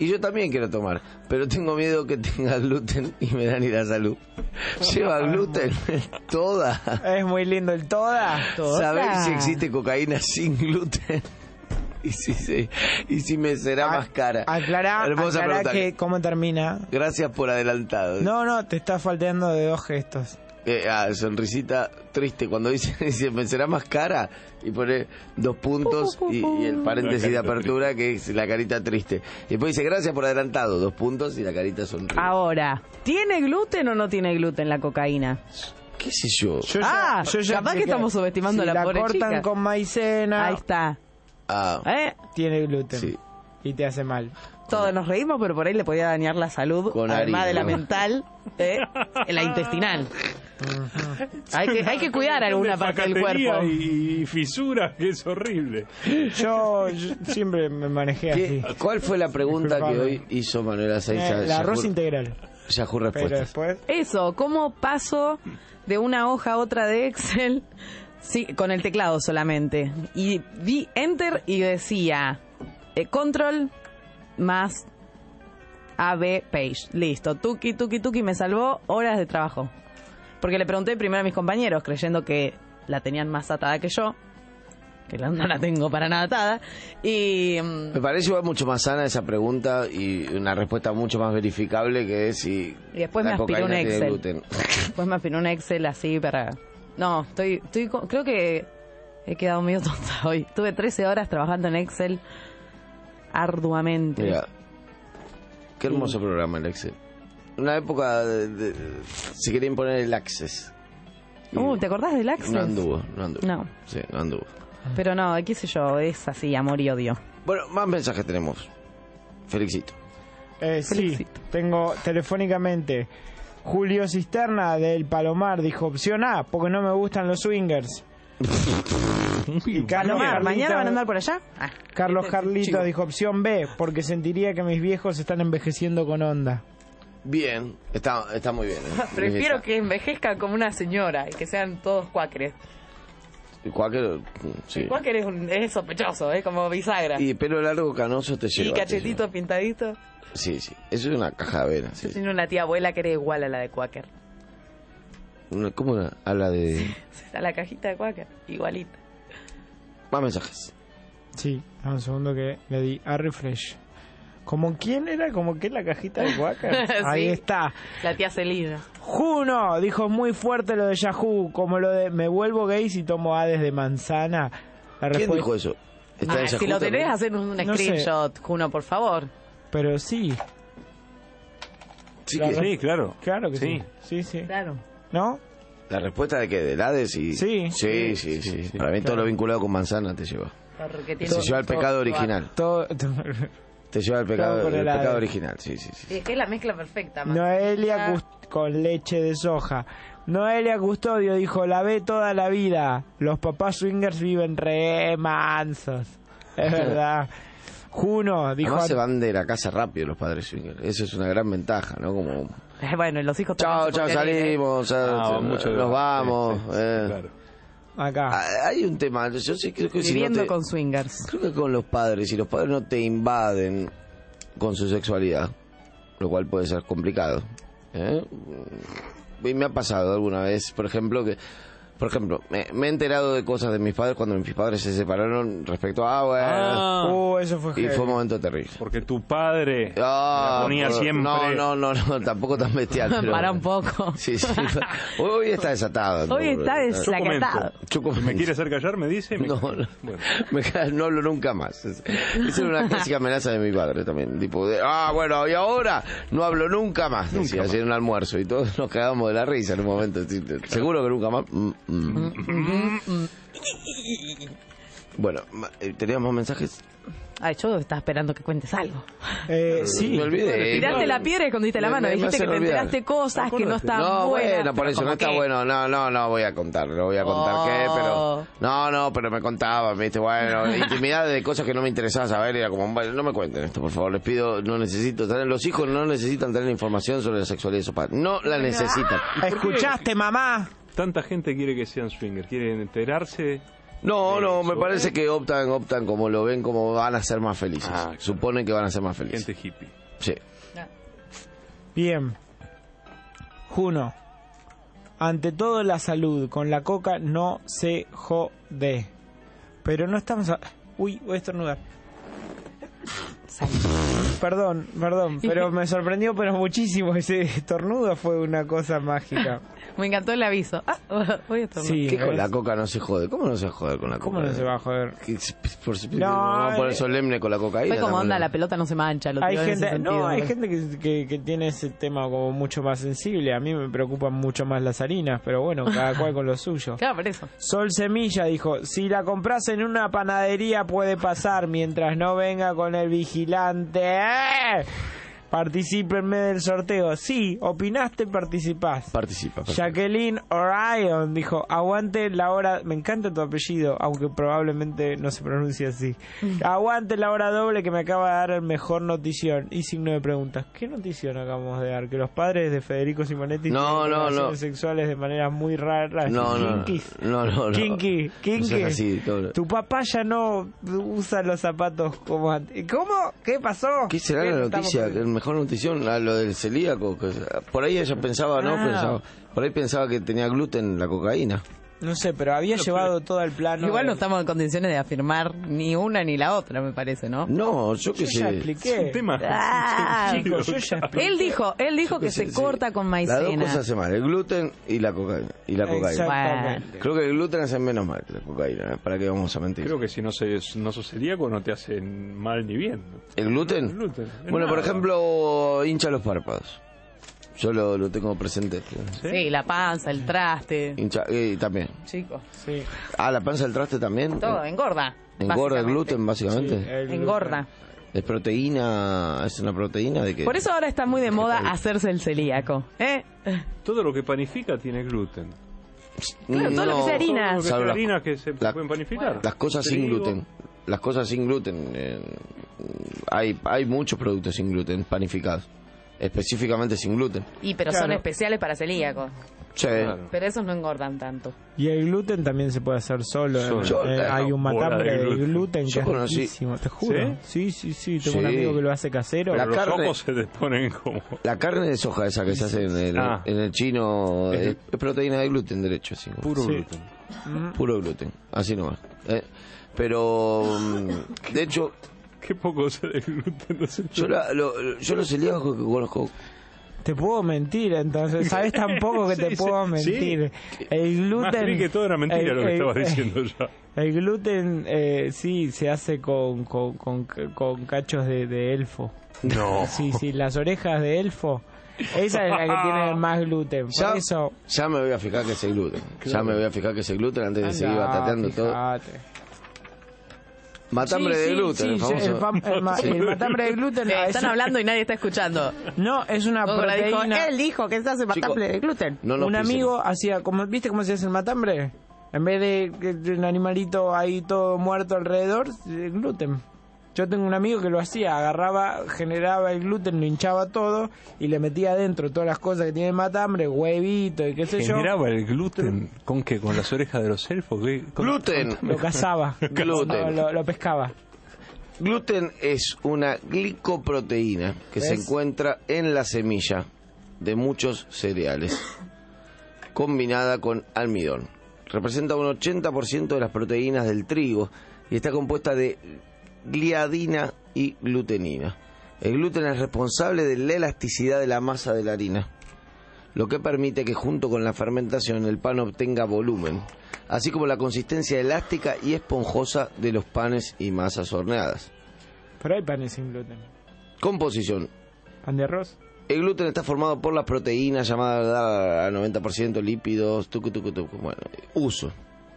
Speaker 4: Y yo también quiero tomar, pero tengo miedo que tenga gluten y me dan ir a salud. Lleva gluten, toda.
Speaker 1: Es muy lindo el toda.
Speaker 4: Saber si existe cocaína sin gluten. Y si, sí, y si me será
Speaker 1: A-
Speaker 4: más cara.
Speaker 1: Aclará,
Speaker 4: Hermosa
Speaker 1: aclará
Speaker 4: pregunta.
Speaker 1: que cómo termina.
Speaker 4: Gracias por adelantado.
Speaker 1: No, no, te está faltando de dos gestos.
Speaker 4: Eh, ah, sonrisita triste cuando dice, dice me será más cara y pone dos puntos y, y el paréntesis de apertura que es la carita triste. Y después dice gracias por adelantado, dos puntos y la carita sonríe.
Speaker 2: Ahora, ¿tiene gluten o no tiene gluten la cocaína?
Speaker 4: ¿Qué sé yo?
Speaker 1: Yo
Speaker 2: Ah,
Speaker 1: yo
Speaker 2: capaz que
Speaker 1: expliqué.
Speaker 2: estamos subestimando
Speaker 1: Si
Speaker 2: a la pobre
Speaker 1: cortan
Speaker 2: chica.
Speaker 1: con maicena.
Speaker 2: Ahí está.
Speaker 4: Ah,
Speaker 2: ¿Eh?
Speaker 1: Tiene gluten.
Speaker 4: sí.
Speaker 1: Y te hace mal.
Speaker 2: Todos nos reímos, pero por ahí le podía dañar la salud,
Speaker 4: Con
Speaker 2: además
Speaker 4: harina.
Speaker 2: de la mental, ¿eh? la intestinal. hay, que, hay que cuidar alguna parte del
Speaker 3: Pacatería
Speaker 2: cuerpo.
Speaker 3: y fisuras, que es horrible.
Speaker 1: Yo, yo siempre me manejé
Speaker 4: ¿Qué-
Speaker 1: así.
Speaker 4: ¿Cuál fue la pregunta que
Speaker 1: Disculpame.
Speaker 4: hoy hizo Manuela
Speaker 1: Eh,
Speaker 4: Seiza?
Speaker 1: el arroz integral.
Speaker 4: Yahoo
Speaker 1: Pero
Speaker 4: Respuestas.
Speaker 1: después...
Speaker 2: Eso, ¿cómo paso de una hoja a otra de Excel? Sí, con el teclado solamente. Y di Enter y decía eh, Control más A B Page. Listo, tuki, tuki, tuki, me salvó horas de trabajo. Porque le pregunté primero a mis compañeros, creyendo que la tenían más atada que yo, que la- no la tengo para nada atada. Y mm,
Speaker 4: Me parece igual mucho más sana esa pregunta y una respuesta mucho más verificable que es si
Speaker 2: Y después
Speaker 4: la
Speaker 2: me aspiré un
Speaker 4: cocaína tiene
Speaker 2: Excel.
Speaker 4: gluten.
Speaker 2: después me afinó un Excel así para... No, estoy, estoy, co- creo que he quedado medio tonta hoy. Tuve trece horas trabajando en Excel arduamente.
Speaker 4: Mira, qué hermoso programa el Excel. Una época de, de- se quería imponer el Access. Y
Speaker 2: Uh, ¿te acordás del Access?
Speaker 4: no anduvo, no anduvo.
Speaker 2: No.
Speaker 4: Sí, no anduvo.
Speaker 2: Pero no, qué sé yo, es así, amor y odio.
Speaker 4: Bueno, más mensajes tenemos. Felixito.
Speaker 1: Eh, sí, tengo telefónicamente. Julio Cisterna del Palomar dijo opción A, porque no me gustan los swingers. Y Carlos
Speaker 2: Palomar,
Speaker 1: Carlito-
Speaker 2: ¿mañana van a andar por allá? Ah,
Speaker 1: Carlos
Speaker 2: este es un
Speaker 1: Carlito
Speaker 2: chivo.
Speaker 1: dijo opción B, porque sentiría que mis viejos están envejeciendo con onda.
Speaker 4: Bien, está, está muy bien. ¿eh?
Speaker 2: Prefiero
Speaker 4: Está-
Speaker 2: que envejezcan como una señora y que sean todos cuáqueres.
Speaker 4: Cualquier, sí.
Speaker 2: Cuáquer es, un- es sospechoso, es como bisagra.
Speaker 4: Y pelo largo canoso te lleva.
Speaker 2: Y
Speaker 4: te
Speaker 2: cachetito pintadito.
Speaker 4: lleva. Sí, sí. Eso es una caja de venas. Sí.
Speaker 2: Yo tenía una tía abuela que era igual a la de Quaker.
Speaker 4: Una- ¿Cómo una- habla de
Speaker 2: A la cajita de Quaker, igualita.
Speaker 4: más mensajes?
Speaker 1: Sí, dame un segundo que le di a refresh. ¿Como quién era? ¿Como que la cajita de Quaker? Ahí
Speaker 2: Sí.
Speaker 1: está.
Speaker 2: La tía Celina.
Speaker 1: Juno dijo muy fuerte lo de Yahoo, como lo de me vuelvo gay si tomo Hades de manzana. La
Speaker 4: ¿Quién
Speaker 1: respuesta-
Speaker 4: dijo eso? ¿Está
Speaker 2: Ah,
Speaker 4: en
Speaker 2: si
Speaker 4: Yahoo
Speaker 2: lo tenés,
Speaker 4: también?
Speaker 2: hacer un
Speaker 1: No sé.
Speaker 2: screenshot, Juno, por favor.
Speaker 1: Pero sí,
Speaker 4: Sí,
Speaker 1: La
Speaker 4: que-
Speaker 1: re-
Speaker 3: Sí, claro.
Speaker 1: claro que sí.
Speaker 3: Sí.
Speaker 1: Sí, sí.
Speaker 2: Claro.
Speaker 1: ¿No?
Speaker 4: La respuesta de que del Hades y...
Speaker 1: Sí.
Speaker 4: Sí, sí, sí. Para mí todo lo vinculado con manzana te lleva.
Speaker 2: Porque
Speaker 4: Te
Speaker 2: tiene
Speaker 4: lleva al pecado original.
Speaker 1: Todo,
Speaker 4: Te lleva al pecado,
Speaker 1: Todo con
Speaker 4: el
Speaker 1: el
Speaker 4: pecado
Speaker 1: Hades.
Speaker 4: original. Sí, sí, sí.
Speaker 2: Sí, es que es la mezcla perfecta. man.
Speaker 1: Noelia
Speaker 2: Ah,
Speaker 1: Cust- con leche de soja. Noelia Custodio dijo, la ve toda la vida. Los papás swingers viven re mansos. Es verdad. Juno dijo...
Speaker 4: Además se van de la casa rápido los padres swingers. Eso es una gran ventaja, ¿no? Como...
Speaker 2: eh, Bueno, y los hijos
Speaker 4: Chao,
Speaker 2: también
Speaker 4: chao,
Speaker 2: se pueden ir, ¿eh?
Speaker 4: salimos, ah,
Speaker 3: Ah, mucho
Speaker 4: nos
Speaker 3: de-
Speaker 4: vamos.
Speaker 3: sí, sí,
Speaker 4: eh.
Speaker 3: claro.
Speaker 1: Acá.
Speaker 4: Ah, Hay un tema, yo sí creo que si no
Speaker 2: Viviendo
Speaker 4: te-
Speaker 2: con swingers.
Speaker 4: Creo que con los padres, si los padres no te invaden con su sexualidad, lo cual puede ser complicado. ¿eh? Y me ha pasado alguna vez, por ejemplo, que por ejemplo, me, me he enterado de cosas de mis padres cuando mis padres se separaron respecto a, ah, bueno,
Speaker 3: Ah.
Speaker 1: Uh, eso fue
Speaker 4: y
Speaker 1: heavy.
Speaker 4: fue un momento terrible.
Speaker 3: Porque tu padre
Speaker 4: Ah,
Speaker 3: la ponía
Speaker 4: por-
Speaker 3: siempre.
Speaker 4: No, no, no, no, tampoco tan bestial. Pero,
Speaker 2: Para un poco.
Speaker 4: Sí, sí. Hoy está desatado.
Speaker 2: Hoy está
Speaker 3: Yo
Speaker 2: desacatado.
Speaker 3: comento.
Speaker 4: Yo comento.
Speaker 3: ¿Me quiere hacer callar? Me dice. Me-
Speaker 4: No, no.
Speaker 3: Bueno.
Speaker 4: Me ca- no hablo nunca más. Es- Esa era una clásica amenaza de mi padre también. Tipo, de, ah, bueno, y ahora no hablo nunca más. Decía,
Speaker 3: Nunca
Speaker 4: ayer en un almuerzo y todos nos cagamos de la risa en un momento. Sí, Seguro que nunca más. Mm, mm. Bueno, ma- eh, ¿teníamos más mensajes?
Speaker 2: Ay, yo estaba esperando que cuentes algo.
Speaker 1: Eh, sí.
Speaker 4: Me olvidé.
Speaker 2: Tiraste la piedra y escondiste la
Speaker 4: Me-
Speaker 2: mano.
Speaker 4: me- me
Speaker 2: Dijiste que
Speaker 4: hacen
Speaker 2: te
Speaker 4: olvidar.
Speaker 2: enteraste cosas que no estaban
Speaker 4: No,
Speaker 2: buenas.
Speaker 4: bueno, por
Speaker 2: pero
Speaker 4: eso no
Speaker 2: como
Speaker 4: está
Speaker 2: que-
Speaker 4: bueno. No, no, no voy a contar. No voy a contar
Speaker 2: Oh.
Speaker 4: qué, pero. No, no, pero me contaba, viste, bueno, intimidad de cosas que no me interesaba saber. Era como, bueno, no me cuenten esto, por favor. Les pido, no necesito tener. Los hijos no necesitan tener información sobre la sexualidad de su padre. No la necesitan.
Speaker 1: ¿Escuchaste, mamá?
Speaker 3: Tanta gente quiere que sean swingers, quieren enterarse
Speaker 4: No,
Speaker 3: Eh,
Speaker 4: no, me
Speaker 3: sobre-
Speaker 4: parece que optan, optan como lo ven, como van a ser más felices.
Speaker 3: Ah, claro.
Speaker 4: Suponen que van a ser más felices.
Speaker 3: Gente hippie.
Speaker 4: Sí.
Speaker 1: Bien. Juno. Ante todo la salud, con la coca no se jode. Pero no estamos a... Uy, voy a estornudar. Perdón, perdón, pero me sorprendió pero muchísimo. Ese estornudo fue una cosa mágica.
Speaker 2: Me encantó el aviso. Ah, voy a estornudar.
Speaker 1: Sí,
Speaker 4: ¿Qué con
Speaker 1: ¿ves?
Speaker 4: la coca no se jode? ¿Cómo no se jode con la
Speaker 1: ¿Cómo
Speaker 4: coca?
Speaker 1: no se va a joder?
Speaker 4: ¿Qué- por, por,
Speaker 1: No,
Speaker 4: vamos a poner
Speaker 1: eh,
Speaker 4: solemne con la cocaína.
Speaker 2: Fue como
Speaker 4: también.
Speaker 2: onda, la pelota no se mancha. Lo
Speaker 1: Hay
Speaker 2: tiró en ese
Speaker 1: gente,
Speaker 2: sentido,
Speaker 1: no, hay
Speaker 2: me
Speaker 1: gente que, que, que tiene ese tema como mucho más sensible. A mí me preocupan mucho más las harinas, pero bueno, cada cual con lo suyo.
Speaker 2: Claro, por eso.
Speaker 1: Sol Semilla dijo, si la compras en una panadería puede pasar mientras no venga con el vigilante. ¡Eh! Particípenme del sorteo. Sí, opinaste, participás.
Speaker 4: Participa. participa.
Speaker 1: Jacqueline Orion dijo, aguante la hora, me encanta tu apellido, aunque probablemente no se pronuncie así. Aguante la hora doble que me acaba de dar el mejor notición. Y signo de preguntas. ¿Qué notición acabamos de dar? Que los padres de Federico Simonetti
Speaker 4: No,
Speaker 1: tienen
Speaker 4: no,
Speaker 1: relaciones
Speaker 4: no.
Speaker 1: sexuales de maneras muy raras.
Speaker 4: No, no,
Speaker 1: Kinkis.
Speaker 4: no, no, no.
Speaker 1: Kinky,
Speaker 4: No
Speaker 1: kinky.
Speaker 4: seas así, todo.
Speaker 1: Tu papá ya no usa los zapatos como antes. ¿Cómo? ¿Qué pasó?
Speaker 4: ¿Qué será
Speaker 1: ¿Qué
Speaker 4: la
Speaker 1: estamos
Speaker 4: noticia?
Speaker 1: con-
Speaker 4: El mejor notición, a lo del celíaco. que- por ahí ella pensaba, no,
Speaker 1: Ah.
Speaker 4: pensaba. Por ahí pensaba que tenía gluten la cocaína.
Speaker 1: No sé, pero había llevado todo el plano.
Speaker 2: Igual no
Speaker 1: de-
Speaker 2: estamos en condiciones de afirmar ni una ni la otra, me parece, ¿no?
Speaker 4: No, yo qué
Speaker 1: Yo ya
Speaker 4: sé.
Speaker 1: expliqué.
Speaker 3: Es un tema.
Speaker 2: Ah,
Speaker 1: Chicos, yo ya expliqué.
Speaker 2: Él dijo, él dijo que se
Speaker 4: Sí,
Speaker 2: corta con
Speaker 4: Las dos
Speaker 2: maicena.
Speaker 4: cosas hacen mal, el gluten y la cocaína. Y la cocaína.
Speaker 1: Exactamente.
Speaker 4: Creo que el gluten hace menos mal que la cocaína. ¿eh? ¿Para qué vamos a mentir?
Speaker 3: Creo que si no, se, no sos celíaco no te hacen mal ni bien.
Speaker 4: ¿El gluten?
Speaker 3: El gluten.
Speaker 4: Bueno, por
Speaker 3: Nada.
Speaker 4: ejemplo, hincha los párpados. Yo lo, lo tengo presente.
Speaker 2: Sí, la panza, el traste.
Speaker 4: Hincha, eh, también.
Speaker 2: Chicos,
Speaker 1: Sí.
Speaker 4: Ah, la panza del traste también.
Speaker 2: todo, engorda.
Speaker 4: Engorda el
Speaker 2: básicamente.
Speaker 4: gluten, básicamente.
Speaker 1: Sí, el gluten.
Speaker 2: Engorda.
Speaker 4: Es proteína, es una proteína de que...
Speaker 2: Por eso ahora está muy de moda
Speaker 4: tal?
Speaker 2: hacerse el celíaco. ¿Eh?
Speaker 3: Todo lo que panifica tiene gluten.
Speaker 2: Claro, todo lo que sea harina.
Speaker 3: Todo lo que
Speaker 4: Salvo
Speaker 3: sea
Speaker 4: las-
Speaker 3: harina que se
Speaker 4: la-
Speaker 3: pueden panificar.
Speaker 4: Las cosas sin
Speaker 3: Trigo.
Speaker 4: gluten. Las cosas sin gluten. eh, hay, hay muchos productos sin gluten panificados. Específicamente sin gluten.
Speaker 2: Y pero
Speaker 1: Claro.
Speaker 2: son especiales para celíacos.
Speaker 4: Sí.
Speaker 3: Claro.
Speaker 2: Pero esos no engordan tanto.
Speaker 1: Y el gluten también se puede hacer solo.
Speaker 3: Solo.
Speaker 1: Eh,
Speaker 4: Yo-
Speaker 1: hay un
Speaker 3: bola
Speaker 1: matambre
Speaker 3: de
Speaker 1: de
Speaker 3: gluten.
Speaker 1: gluten
Speaker 4: Yo
Speaker 1: que es
Speaker 4: conocí-
Speaker 1: riquísimo, te juro. Sí, sí, sí. Tengo un
Speaker 4: Sí.
Speaker 1: amigo que lo hace casero.
Speaker 4: La
Speaker 3: Pero los
Speaker 4: carne-
Speaker 3: ojos se te ponen como...
Speaker 4: La carne de soja esa que se hace en el,
Speaker 3: Ah.
Speaker 4: en el chino
Speaker 3: Es-
Speaker 4: es, es proteína de gluten, derecho. Así,
Speaker 3: Puro
Speaker 1: Sí.
Speaker 3: gluten.
Speaker 1: Mm.
Speaker 4: Puro gluten. Así nomás. Eh, pero, mm, de hecho,
Speaker 3: Qué poco sé de gluten. No sé.
Speaker 4: yo, la, lo, yo los celíacos que conozco...
Speaker 1: Te puedo mentir, entonces. Sabes tan poco que te
Speaker 3: Sí,
Speaker 1: puedo
Speaker 3: sí,
Speaker 1: mentir.
Speaker 3: sí.
Speaker 1: El gluten.
Speaker 3: Más creí que todo era mentira
Speaker 1: el-
Speaker 3: lo que
Speaker 1: el-
Speaker 3: estabas diciendo ya.
Speaker 1: El gluten, eh, sí, se hace con, con, con, con cachos de, de elfo.
Speaker 3: No.
Speaker 1: Sí, sí, las orejas de elfo. Esa es la que tiene más gluten. Por
Speaker 4: Ya,
Speaker 1: eso.
Speaker 4: ya me voy a fijar que es el gluten. Ya
Speaker 3: Claro.
Speaker 4: me voy a fijar que es el gluten antes de seguir
Speaker 1: Anda,
Speaker 4: batateando todo.
Speaker 1: fíjate.
Speaker 4: Matambre
Speaker 1: Sí,
Speaker 4: de
Speaker 1: sí,
Speaker 4: gluten,
Speaker 1: sí,
Speaker 4: el famoso.
Speaker 1: el, fam- el ma-
Speaker 4: Sí.
Speaker 1: el matambre de gluten.
Speaker 2: Eh,
Speaker 1: ah, es
Speaker 2: están
Speaker 1: un-
Speaker 2: hablando y nadie está escuchando.
Speaker 1: No, es una
Speaker 2: Otra dijo,
Speaker 1: proteína.
Speaker 2: él dijo que se hace matambre de gluten.
Speaker 4: No nos
Speaker 1: un
Speaker 4: pisen.
Speaker 1: amigo hacía, como, ¿viste cómo se hace el matambre? En vez de, de un animalito ahí todo muerto alrededor, eh, gluten. Yo tengo un amigo que lo hacía, agarraba, generaba el gluten, lo hinchaba todo y le metía adentro todas las cosas que tiene el matambre, huevito y qué sé yo.
Speaker 3: ¿Generaba el gluten con qué? ¿Con las orejas de los elfos? ¿Qué? Con-
Speaker 4: Gluten.
Speaker 1: Lo cazaba,
Speaker 4: Gluten.
Speaker 1: lo, lo pescaba.
Speaker 4: Gluten es una glicoproteína que se
Speaker 1: ¿Ves?
Speaker 4: encuentra en la semilla de muchos cereales, combinada con almidón. Representa un ochenta por ciento de las proteínas del trigo y está compuesta de gliadina y glutenina. El gluten es responsable de la elasticidad de la masa de la harina, lo que permite que junto con la fermentación el pan obtenga volumen, así como la consistencia elástica y esponjosa de los panes y masas horneadas.
Speaker 1: Pero hay panes sin gluten.
Speaker 4: Composición.
Speaker 1: ¿Pan de arroz?
Speaker 4: El gluten está formado por las proteínas llamadas al noventa por ciento lípidos, tucu, tucu, tucu. Bueno, uso.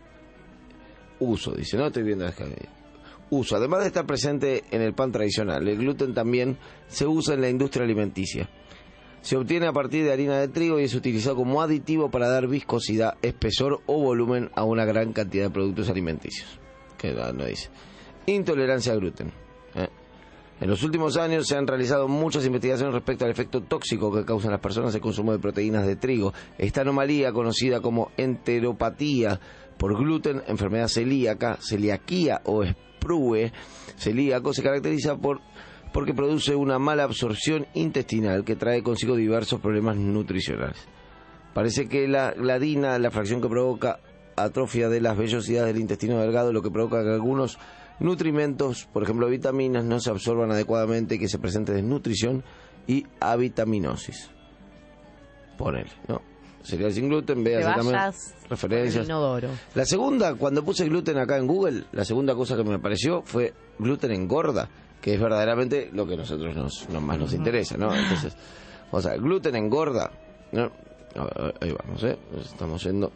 Speaker 4: Uso, dice, no estoy viendo acá. Uso. Además de estar presente en el pan tradicional, el gluten también se usa en la industria alimenticia. Se obtiene a partir de harina de trigo y es utilizado como aditivo para dar viscosidad, espesor o volumen a una gran cantidad de productos alimenticios. Que no, no dice. Intolerancia al gluten. ¿eh? En los últimos años se han realizado muchas investigaciones respecto al efecto tóxico que causan las personas el consumo de proteínas de trigo. Esta anomalía, conocida como enteropatía por gluten, enfermedad celíaca, celiaquía o sprue celíaco, se caracteriza por porque produce una mala absorción intestinal que trae consigo diversos problemas nutricionales. Parece que la gladina, la fracción que provoca atrofia de las vellosidades del intestino delgado, lo que provoca que algunos nutrimentos, por ejemplo vitaminas, no se absorban adecuadamente y que se presente desnutrición y avitaminosis. Ponele, ¿no? Cereal sin gluten, véase también referencias. La segunda, cuando puse gluten acá en Google, la segunda cosa que me apareció fue gluten engorda, que es verdaderamente lo que a nosotros nos, nos más nos interesa, ¿no? Entonces, o sea, gluten engorda, ¿no? Ahí vamos, ¿eh? Estamos yendo.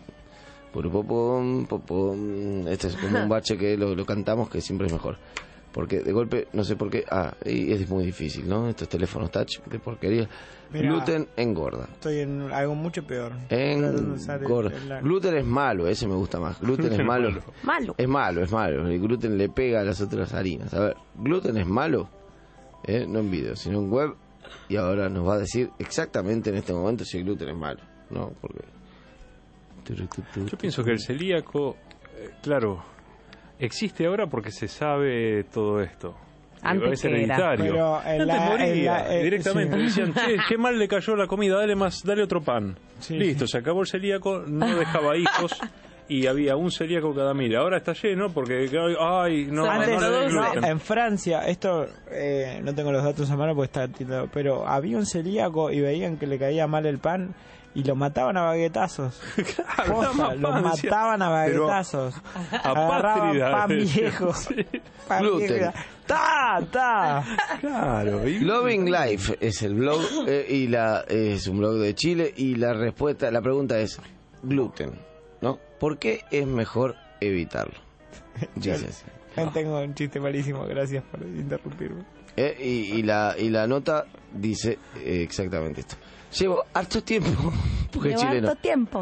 Speaker 4: Pum, pum, pum. Este es como un bache que lo, lo cantamos, que siempre es mejor. Porque de golpe, no sé por qué. Ah, y es muy difícil, ¿no? Estos teléfonos touch, qué porquería. Mirá, gluten engorda.
Speaker 1: Estoy en algo mucho peor.
Speaker 4: Engorda. El, el... Gluten es malo, ese me gusta más. Gluten es malo.
Speaker 2: Malo.
Speaker 4: Es malo, es malo. El gluten le pega a las otras harinas. A ver, gluten es malo, ¿eh? No en video, sino en web. Y ahora nos va a decir exactamente en este momento si el gluten es malo, ¿no? Porque
Speaker 3: yo pienso que el celíaco, eh, claro, existe ahora porque se sabe todo esto.
Speaker 2: Antes
Speaker 3: es hereditario.
Speaker 1: Pero en la,
Speaker 3: Antes moría
Speaker 1: en la, eh,
Speaker 3: directamente.
Speaker 1: Sí.
Speaker 3: Decían, che, qué mal le cayó la comida, dale más, dale otro pan.
Speaker 1: Sí,
Speaker 3: Listo,
Speaker 1: sí.
Speaker 3: se acabó el celíaco, no dejaba hijos y había un celíaco cada mil. Ahora está lleno porque, ay, no,
Speaker 1: Antes,
Speaker 3: no, le
Speaker 1: no,
Speaker 3: gluten.
Speaker 1: en Francia, esto eh, no tengo los datos a mano porque está tildado, pero había un celíaco y veían que le caía mal el pan y lo mataban a baguetazos.
Speaker 3: Claro,
Speaker 1: Posta, lo
Speaker 3: pan,
Speaker 1: mataban a baguetazos. Agarraban pan viejo.
Speaker 3: Sí.
Speaker 1: Pan
Speaker 4: Gluten.
Speaker 1: viejo. ¡Ta! ¡Ta!
Speaker 3: Claro. Y...
Speaker 4: Loving Life es el blog eh, y la es un blog de Chile y la respuesta, la pregunta es gluten, ¿no? ¿Por qué es mejor evitarlo? Dices.
Speaker 1: Yo tengo un chiste malísimo, gracias por interrumpirme.
Speaker 4: Eh, y, y la y la nota dice eh, exactamente esto. Llevo harto tiempo, porque es
Speaker 2: Llevo
Speaker 4: chileno.
Speaker 2: harto tiempo.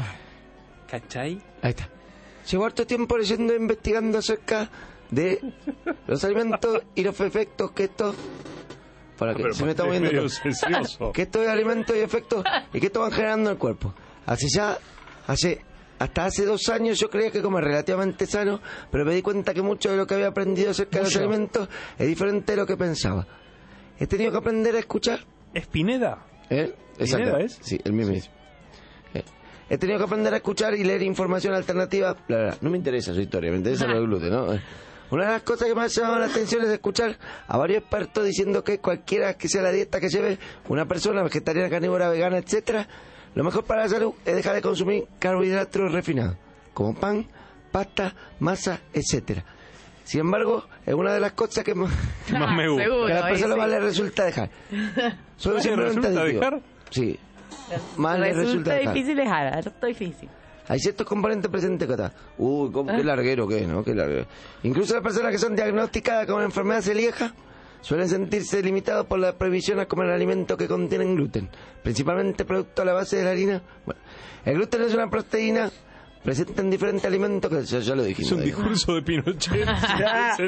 Speaker 3: ¿Cachai?
Speaker 4: Ahí está. Llevo harto tiempo leyendo e investigando acerca de los alimentos y los efectos que estos... Para que
Speaker 3: Pero
Speaker 4: se me está
Speaker 3: es
Speaker 4: moviendo
Speaker 3: medio
Speaker 4: todo.
Speaker 3: obsesioso.
Speaker 4: Que estos alimentos y efectos y que estos van generando en el cuerpo. Hace ya, hace hasta hace dos años yo creía que comer relativamente sano, pero me di cuenta que mucho de lo que había aprendido acerca de los
Speaker 3: Mucho.
Speaker 4: alimentos es diferente de lo que pensaba. He tenido que aprender a escuchar.
Speaker 3: ¿Es Pineda?
Speaker 4: ¿Eh? Exacto.
Speaker 3: ¿Pineda es?
Speaker 4: Sí, el mismo.
Speaker 3: Sí.
Speaker 4: Eh, He tenido que aprender a escuchar y leer información alternativa. Bla, bla, bla. No me interesa su historia, me interesa lo del gluten, ¿no? Eh, Una de las cosas que más ha llamado la atención es escuchar a varios expertos diciendo que cualquiera que sea la dieta que lleve una persona, vegetariana, carnívora, vegana, etcétera, lo mejor para la salud es dejar de consumir carbohidratos refinados, como pan, pasta, masa, etcétera. Sin embargo, es una de las cosas que más,
Speaker 3: Más me gusta.
Speaker 2: Seguro,
Speaker 4: que a las
Speaker 2: ahí
Speaker 4: personas
Speaker 2: sí.
Speaker 4: más les resulta dejar. Solo
Speaker 3: ¿Les
Speaker 4: simplemente
Speaker 3: resulta
Speaker 4: adictivo.
Speaker 3: dejar?
Speaker 4: Sí. Más les resulta
Speaker 2: Resulta
Speaker 4: dejar.
Speaker 2: difícil dejar, harto difícil.
Speaker 4: Hay ciertos componentes presentes que está. Uy, cómo, qué larguero que es, ¿no? Qué larguero. Incluso las personas que son diagnosticadas con enfermedad celíaca suelen sentirse limitados por la prohibición a comer alimentos que contienen gluten, principalmente producto a la base de la harina. Bueno, el gluten es una proteína presente en diferentes alimentos que ya, ya lo dijimos.
Speaker 3: Es un
Speaker 4: ahí.
Speaker 3: discurso de Pinochet. Ese,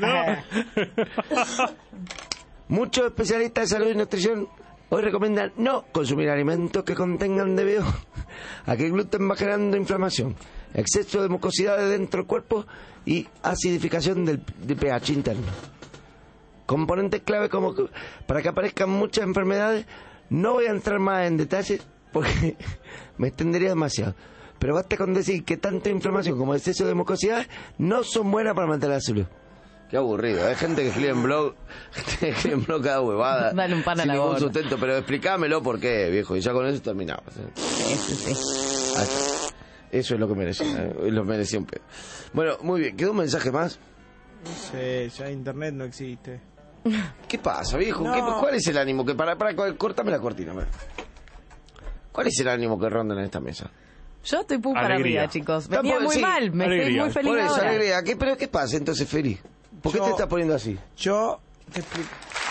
Speaker 3: ¿no?
Speaker 4: Muchos especialistas de salud y nutrición hoy recomiendan no consumir alimentos que contengan debido a que el gluten va generando inflamación, exceso de mucosidades dentro del cuerpo y acidificación del, del pH interno. Componentes clave como que, para que aparezcan muchas enfermedades. No voy a entrar más en detalle porque me extendería demasiado, pero basta con decir que tanto inflamación como exceso de mucosidades no son buenas para mantener la salud. Qué aburrido, hay gente que escribe en blog, gente que escribe en blog cada huevada.
Speaker 2: Dale un pan a
Speaker 4: sin
Speaker 2: la
Speaker 4: ningún
Speaker 2: gorda.
Speaker 4: sustento, pero explícamelo por qué, viejo, y ya con eso terminamos. ¿eh?
Speaker 2: Sí, sí, sí.
Speaker 4: Ahí está. Eso es lo que merecía, ¿eh? Lo merecía un pedo. Bueno, muy bien, ¿quedó un mensaje más?
Speaker 1: No sé, ya internet no existe.
Speaker 4: ¿Qué pasa, viejo?
Speaker 1: No.
Speaker 4: ¿Qué- ¿Cuál es el ánimo que para, para, córtame la cortina? a ver. ¿Cuál es el ánimo que ronda en esta mesa?
Speaker 2: Yo estoy pum para
Speaker 3: Alegría.
Speaker 2: arriba, chicos. Venía
Speaker 4: Tampoco-
Speaker 2: muy
Speaker 4: sí,
Speaker 2: mal, me estoy
Speaker 3: alegría.
Speaker 2: muy feliz
Speaker 4: Por eso,
Speaker 2: ahora.
Speaker 4: alegría. ¿Qué, pero qué pasa entonces, feliz? ¿Por qué
Speaker 1: Yo-
Speaker 4: te estás poniendo así?
Speaker 1: Yo te explico.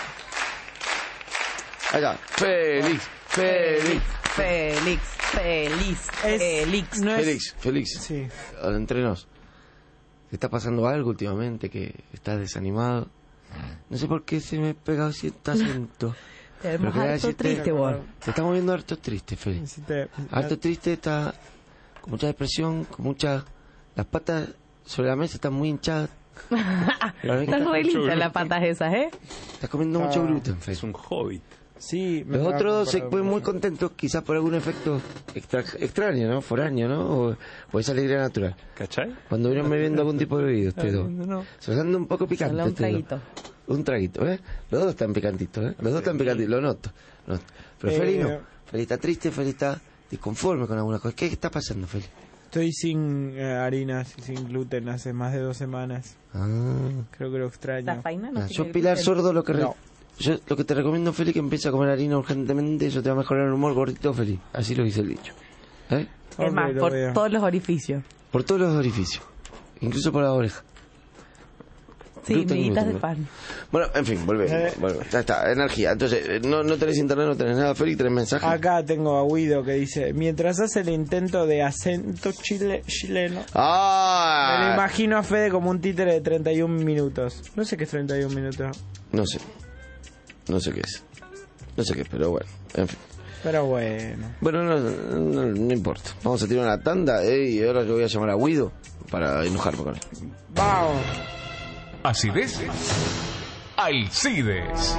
Speaker 4: Allá, feliz, feliz.
Speaker 2: Félix, feliz,
Speaker 1: Es-
Speaker 2: Félix.
Speaker 1: no es-
Speaker 4: Félix, Félix,
Speaker 1: Sí.
Speaker 4: entre nos. ¿Te está pasando algo últimamente que estás desanimado? No sé por qué se me ha pegado cierto acento.
Speaker 2: Te vemos
Speaker 4: Pero quería
Speaker 2: harto
Speaker 4: decirte-
Speaker 2: triste, vos.
Speaker 4: Te estamos viendo harto triste, Feli. Harto triste, está con mucha depresión, con muchas... Las patas sobre la mesa están muy hinchadas.
Speaker 2: Están re lindas las patas esas, ¿eh?
Speaker 4: Estás comiendo mucho gluten, Feli.
Speaker 3: Es un hobbit.
Speaker 1: Sí, me
Speaker 4: Los
Speaker 1: estaba
Speaker 4: otros dos se
Speaker 1: comparando.
Speaker 4: ven muy contentos, quizás por algún efecto extra- extraño, ¿no? Foráneo, ¿no? O, o esa alegría natural.
Speaker 3: ¿Cachai?
Speaker 4: Cuando vienen bebiendo algún tipo de bebida, ustedes dos.
Speaker 3: No.
Speaker 4: Se los anda un poco picante.
Speaker 2: Solo un
Speaker 4: ustedes dos.
Speaker 2: traguito.
Speaker 4: Un traguito, ¿eh? Los dos están picantitos, ¿eh? Los dos están picantitos, lo noto. lo noto. Pero
Speaker 1: Eh,
Speaker 4: Feli no. Feli está triste, Feli está disconforme con algunas cosas. ¿Qué está pasando, Feli?
Speaker 1: Estoy sin eh, harinas y sin gluten hace más de dos semanas.
Speaker 4: Ah.
Speaker 1: Creo que lo extraño.
Speaker 2: La faina no
Speaker 4: Ah,
Speaker 2: tiene
Speaker 4: yo, Pilar
Speaker 2: gluten.
Speaker 4: Sordo, lo que, re-
Speaker 1: No.
Speaker 4: yo, lo que te recomiendo, Feli, que empiece a comer harina urgentemente. Eso te va a mejorar el humor, gordito, Feli. Así lo dice el dicho. ¿Eh?
Speaker 2: Es más,
Speaker 1: Ok, lo
Speaker 2: por
Speaker 1: veo.
Speaker 2: todos los orificios.
Speaker 4: Por todos los orificios. Incluso por la oreja.
Speaker 2: Sí,
Speaker 4: Gluten y
Speaker 2: miguitas de
Speaker 4: gluten.
Speaker 2: pan.
Speaker 4: Bueno, en fin, volvemos.
Speaker 1: Eh.
Speaker 4: volvemos. Ya está, energía. Entonces, eh, no, no tenés internet, no tenés nada, Feli, tenés mensajes.
Speaker 1: Acá tengo a Guido que dice, mientras hace el intento de acento chile, chileno,
Speaker 4: ¡Ah!
Speaker 1: me lo imagino a Fede como un títere de treinta y un minutos. No sé qué es treinta y un minutos,
Speaker 4: No sé. No sé qué es. No sé qué es, pero bueno, en fin.
Speaker 1: pero bueno.
Speaker 4: Bueno, no, no, no importa. Vamos a tirar una tanda, eh, y ahora yo voy a llamar a Guido para enojarme con él.
Speaker 1: Vamos.
Speaker 5: ¿Acidez? Alcides.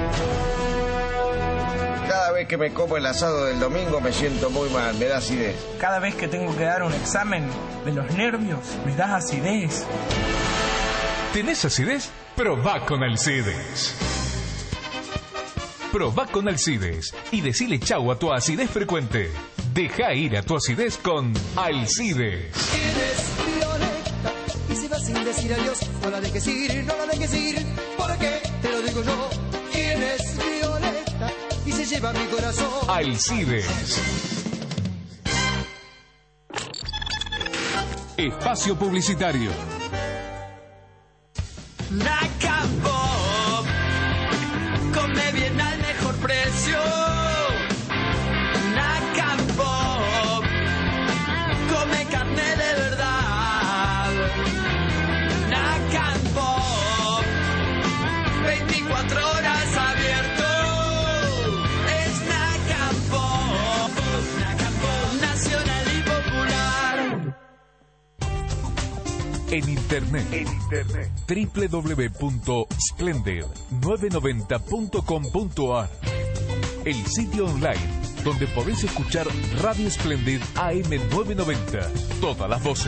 Speaker 4: Cada vez que me como el asado del domingo me siento muy mal, me da acidez.
Speaker 7: Cada vez que tengo que dar un examen de los nervios, me das acidez.
Speaker 5: ¿Tenés acidez? Probá con Alcides. Probá con Alcides y decile chau a tu acidez frecuente. Deja ir a tu acidez con Alcides.
Speaker 9: Tienes Violeta y se va sin decir adiós. No la dejes ir, no la dejes ir, porque te lo digo yo. Tienes Violeta y se lleva mi corazón.
Speaker 5: Alcides. Espacio publicitario.
Speaker 9: Nacambo, come bien al mejor precio. Nacambo, come carne de verdad. Nacambo, veinticuatro horas abierto. Es Nacambo, Nacambo, nacional y popular.
Speaker 5: En internet. En internet. doble u doble u doble u punto splendid nueve noventa punto com punto a r. El sitio online donde podés escuchar Radio Splendid A M novecientos noventa. Todas las voces.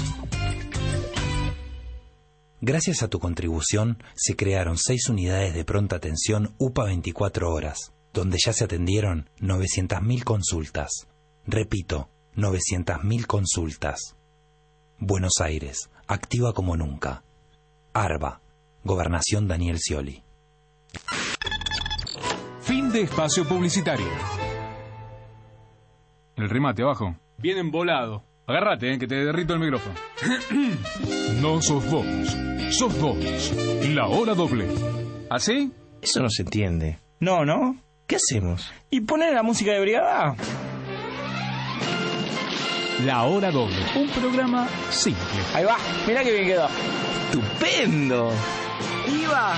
Speaker 8: Gracias a tu contribución, se crearon seis unidades de pronta atención U P A veinticuatro horas, donde ya se atendieron novecientas mil consultas. Repito, novecientas mil consultas. Buenos Aires, activa como nunca. ARBA, Gobernación Daniel Scioli.
Speaker 5: Fin de espacio publicitario.
Speaker 19: El remate abajo. Bien embolado. Agárrate, eh, que te derrito el micrófono.
Speaker 5: No sos vos, sos vos. La hora doble.
Speaker 19: ¿Así?
Speaker 7: Eso no se entiende. No, ¿no? ¿Qué hacemos? ¿Y poner la música de brigada?
Speaker 19: La hora doble. Un programa simple.
Speaker 7: Ahí va, mirá que bien quedó. ¡Estupendo! ¡Iba!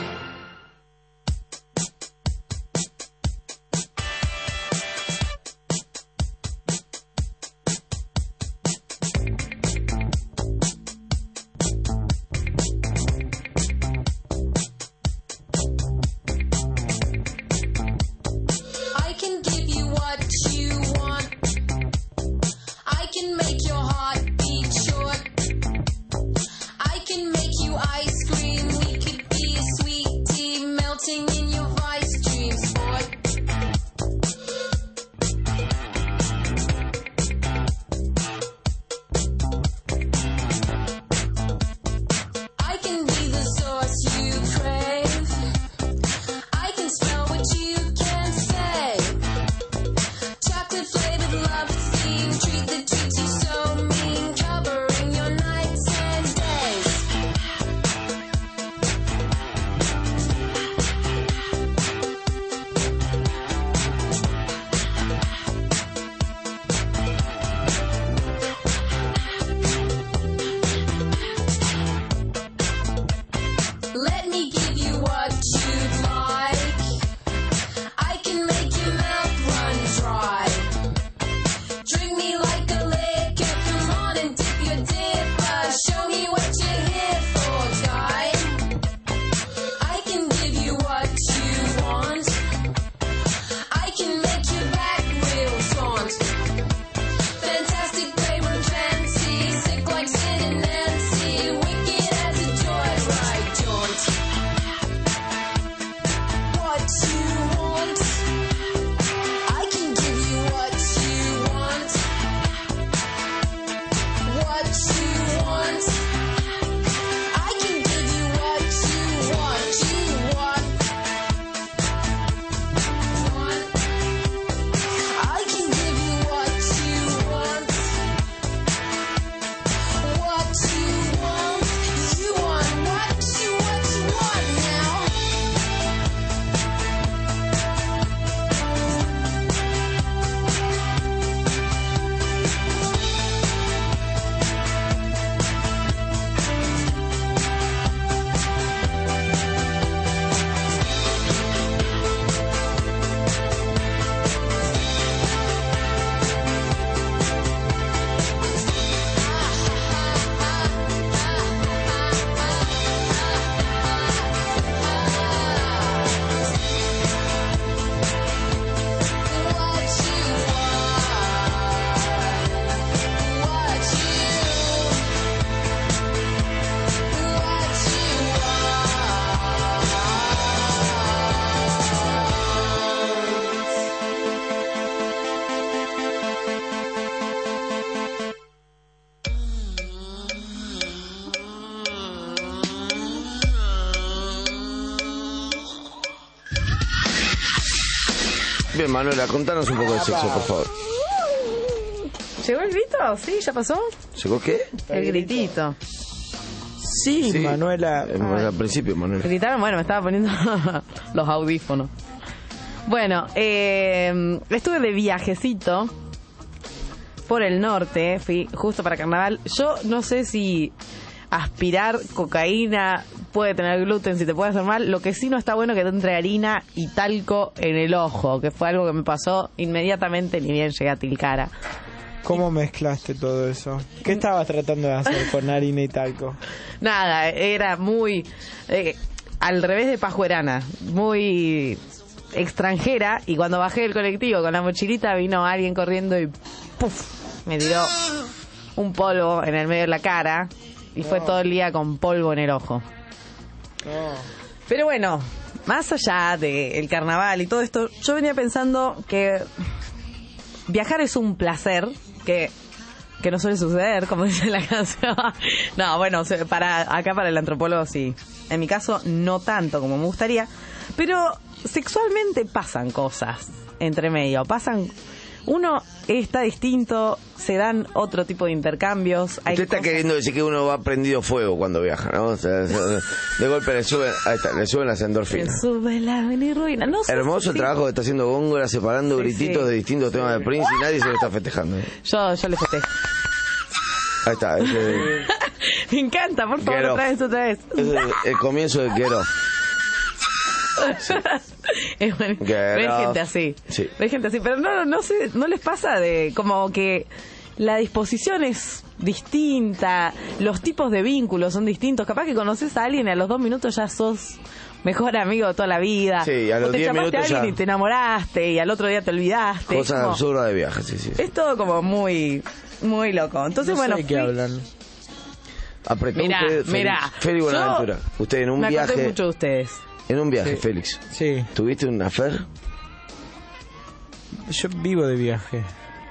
Speaker 20: I can give you what you want. I can make your heart beat short. I can make you ice cream. We could be a sweet
Speaker 4: Bien, Manuela, contanos un poco de sexo, por favor.
Speaker 2: ¿Llegó el grito? ¿Sí? ¿Ya pasó?
Speaker 4: ¿Llegó qué?
Speaker 2: El gritito.
Speaker 1: Sí,
Speaker 4: Sí.
Speaker 1: Manuela.
Speaker 4: Eh, Al principio, Manuela.
Speaker 2: Gritaron, bueno, me estaba poniendo los audífonos. Bueno, eh, estuve de viajecito por el norte, fui justo para carnaval. Yo no sé si aspirar cocaína puede tener gluten, si te puede hacer mal. Lo que sí no está bueno es que te entre harina y talco en el ojo, que fue algo que me pasó inmediatamente, ni bien llegué a Tilcara.
Speaker 1: ¿Cómo mezclaste todo eso? ¿Qué estabas tratando de hacer con harina y talco?
Speaker 2: Nada, era muy eh, al revés de pajuerana, muy extranjera, y cuando bajé del colectivo con la mochilita vino alguien corriendo y ¡puf! Me tiró un polvo en el medio de la cara y fue todo el día con polvo en el ojo. Pero bueno, más allá del carnaval y todo esto, yo venía pensando que viajar es un placer que que no suele suceder, como dice la canción. No, bueno, para acá para el antropólogo sí. En mi caso no tanto como me gustaría, pero sexualmente pasan cosas entre medio, pasan, uno está distinto, se dan otro tipo de intercambios. Hay
Speaker 4: Usted está
Speaker 2: cosas...
Speaker 4: queriendo decir que uno va prendido fuego cuando viaja, ¿no? O sea, de golpe le suben, ahí está, le suben las endorfinas.
Speaker 2: Me sube la bilirruina. No sé
Speaker 4: Hermoso
Speaker 2: si
Speaker 4: el trabajo que está haciendo Góngora, separando
Speaker 2: Sí,
Speaker 4: grititos
Speaker 2: sí.
Speaker 4: de distintos temas de Prince y nadie se lo está festejando.
Speaker 2: Yo, yo le festejo.
Speaker 4: Ahí está, ese,
Speaker 2: Me encanta, por favor,
Speaker 4: Get off.
Speaker 2: otra vez, otra vez.
Speaker 4: ese es el comienzo de Get Off.
Speaker 2: Es bueno.
Speaker 4: Get
Speaker 2: Pero hay
Speaker 4: off.
Speaker 2: gente así.
Speaker 4: Sí.
Speaker 2: Hay gente así, pero no, no sé, no les pasa de como que la disposición es distinta, los tipos de vínculos son distintos. Capaz que conoces a alguien y a los dos minutos ya sos mejor amigo de toda la vida.
Speaker 4: Sí, a los
Speaker 2: o te
Speaker 4: diez
Speaker 2: llamaste a
Speaker 4: minutos
Speaker 2: alguien
Speaker 4: ya.
Speaker 2: y te enamoraste y al otro día te olvidaste.
Speaker 4: Cosas
Speaker 2: Como-
Speaker 4: absurdas de viaje, sí, sí. sí.
Speaker 2: Es todo como muy, muy loco. Entonces,
Speaker 1: No sé
Speaker 2: bueno,
Speaker 1: de qué
Speaker 2: fui-
Speaker 1: hablan.
Speaker 4: Apretó
Speaker 2: Mirá,
Speaker 4: usted, Félix.
Speaker 2: mirá.
Speaker 4: Félix Buenaventura.
Speaker 2: Yo
Speaker 4: Usted en un
Speaker 2: me acordé
Speaker 4: viaje.
Speaker 2: mucho de ustedes.
Speaker 4: En un viaje,
Speaker 1: Sí.
Speaker 4: Félix.
Speaker 1: Sí,
Speaker 4: ¿Tuviste un affair?
Speaker 1: yo vivo de viaje.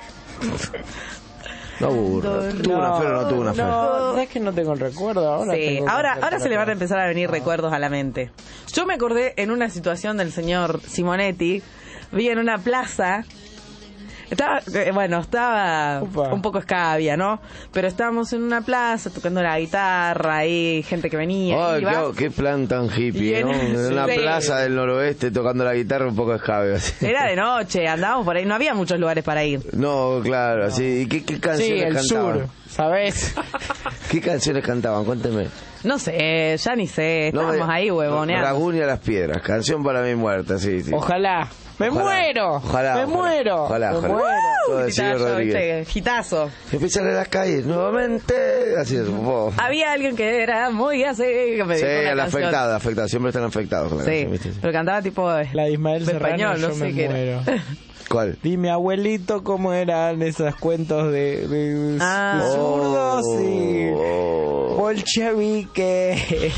Speaker 4: No aburro. ¿Tuvo un affair o no tuvo un affair?
Speaker 1: No, es que no tengo el recuerdo ahora.
Speaker 2: Sí,
Speaker 1: tengo que
Speaker 2: ahora,
Speaker 1: hacer
Speaker 2: ahora se le van a
Speaker 1: para-
Speaker 2: empezar a venir recuerdos a la mente. Yo me acordé en una situación del señor Simonetti, vi en una plaza, estaba, eh, bueno, estaba
Speaker 1: Upa.
Speaker 2: un poco escabia, ¿no? Pero estábamos en una plaza tocando la guitarra, ahí gente que venía,
Speaker 4: Ay,
Speaker 2: iba.
Speaker 4: qué, qué plan tan hippie,
Speaker 2: Y en-
Speaker 4: ¿no? En una
Speaker 2: Sí.
Speaker 4: plaza del noroeste tocando la guitarra un poco escabio. así.
Speaker 2: Era de noche, andábamos por ahí, no había muchos lugares para ir.
Speaker 4: No, claro, así. ¿Y qué, qué
Speaker 1: Sí,
Speaker 4: canciones
Speaker 1: el
Speaker 4: cantaban?
Speaker 1: sur, ¿sabes?
Speaker 4: ¿Qué canciones cantaban? Cuénteme.
Speaker 2: No sé, ya ni sé,
Speaker 4: No,
Speaker 2: estábamos
Speaker 4: me-
Speaker 2: ahí huevoneando.
Speaker 4: Raguña a las piedras, canción para mi muerta, sí, sí.
Speaker 1: Ojalá. ¡Me
Speaker 4: Ojalá.
Speaker 1: muero!
Speaker 4: Ojalá,
Speaker 1: ¡Me
Speaker 4: ojalá.
Speaker 1: muero!
Speaker 4: Ojalá,
Speaker 1: ¡Me
Speaker 4: ojalá.
Speaker 1: muero!
Speaker 4: Todo de
Speaker 2: Gritaba
Speaker 4: Silvio
Speaker 2: yo,
Speaker 4: Rodríguez.
Speaker 2: ¿viste? Gitazo.
Speaker 4: Empiezan en las calles nuevamente. Así es, un poco.
Speaker 2: Había alguien que era muy así, que me
Speaker 4: Sí,
Speaker 2: dijo una
Speaker 4: el
Speaker 2: canción.
Speaker 4: afectado, afectado. Siempre están afectados con la
Speaker 2: Sí,
Speaker 4: canción, ¿viste?
Speaker 2: pero cantaba tipo
Speaker 1: La de Ismael
Speaker 2: de
Speaker 1: Serrano,
Speaker 2: español, no
Speaker 1: yo
Speaker 2: sé
Speaker 1: me
Speaker 2: qué era.
Speaker 1: muero.
Speaker 4: ¿Cuál?
Speaker 1: Dime, abuelito, cómo eran esos cuentos de, de,
Speaker 2: Ah.
Speaker 1: de zurdos y
Speaker 4: Oh.
Speaker 1: bolchevique.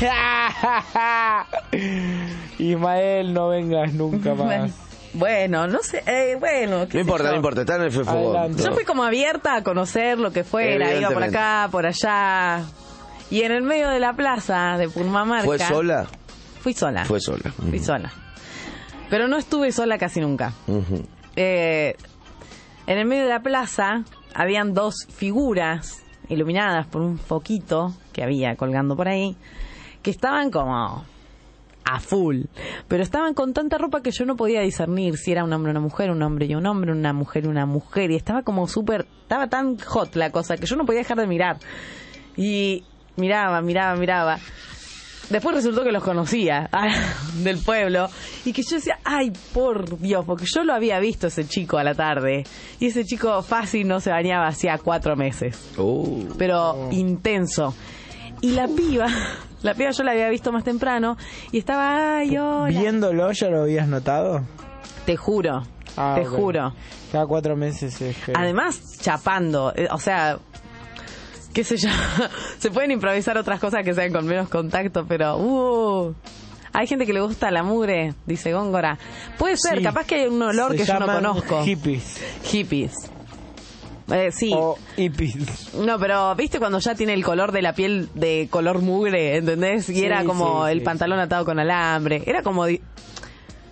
Speaker 1: Ismael, no vengas nunca más.
Speaker 2: Bueno, no sé, eh, bueno. qué
Speaker 4: No
Speaker 2: sé
Speaker 4: importa,
Speaker 2: yo.
Speaker 4: no importa. Está en el Fefogón.
Speaker 1: Adelante.
Speaker 2: Yo
Speaker 4: No.
Speaker 2: fui como abierta a conocer lo que fuera, iba por
Speaker 4: Evidentemente.
Speaker 2: acá, por allá. Y en el medio de la plaza de Purmamarca.
Speaker 4: ¿Fue sola?
Speaker 2: Fui sola.
Speaker 4: Fue sola.
Speaker 2: Fui sola. Pero no estuve sola casi nunca.
Speaker 4: Ujú.
Speaker 2: Eh, en el medio de la plaza habían dos figuras iluminadas por un foquito que había colgando por ahí, que estaban como a full, pero estaban con tanta ropa que yo no podía discernir si era un hombre o una mujer, un hombre y un hombre, una mujer y una mujer, y estaba como súper, estaba tan hot la cosa que yo no podía dejar de mirar. Y miraba, miraba, miraba. Después resultó que los conocía, del pueblo, y que yo decía, ay, por Dios, porque yo lo había visto ese chico a la tarde, y ese chico fácil no se bañaba hacía cuatro meses,
Speaker 4: Uh.
Speaker 2: pero intenso. Y la piba, la piba yo la había visto más temprano, y estaba, ay, hola.
Speaker 1: Viéndolo, ¿ya lo habías notado?
Speaker 2: Te juro,
Speaker 1: Ah,
Speaker 2: te
Speaker 1: ok.
Speaker 2: juro.
Speaker 1: Cada cuatro meses es que...
Speaker 2: Además, chapando, eh, o sea, qué sé yo, se pueden improvisar otras cosas que sean con menos contacto, pero uh, hay gente que le gusta la mugre, dice Góngora. Puede ser,
Speaker 1: Sí.
Speaker 2: capaz que hay un olor
Speaker 1: Se
Speaker 2: que yo no
Speaker 1: llaman
Speaker 2: conozco.
Speaker 1: hippies.
Speaker 2: Hippies. Eh, sí.
Speaker 1: O hippies.
Speaker 2: No, pero viste cuando ya tiene el color de la piel de color mugre, ¿entendés? Y
Speaker 1: Sí,
Speaker 2: era como
Speaker 1: sí,
Speaker 2: el
Speaker 1: sí,
Speaker 2: pantalón atado con alambre. Era como... di-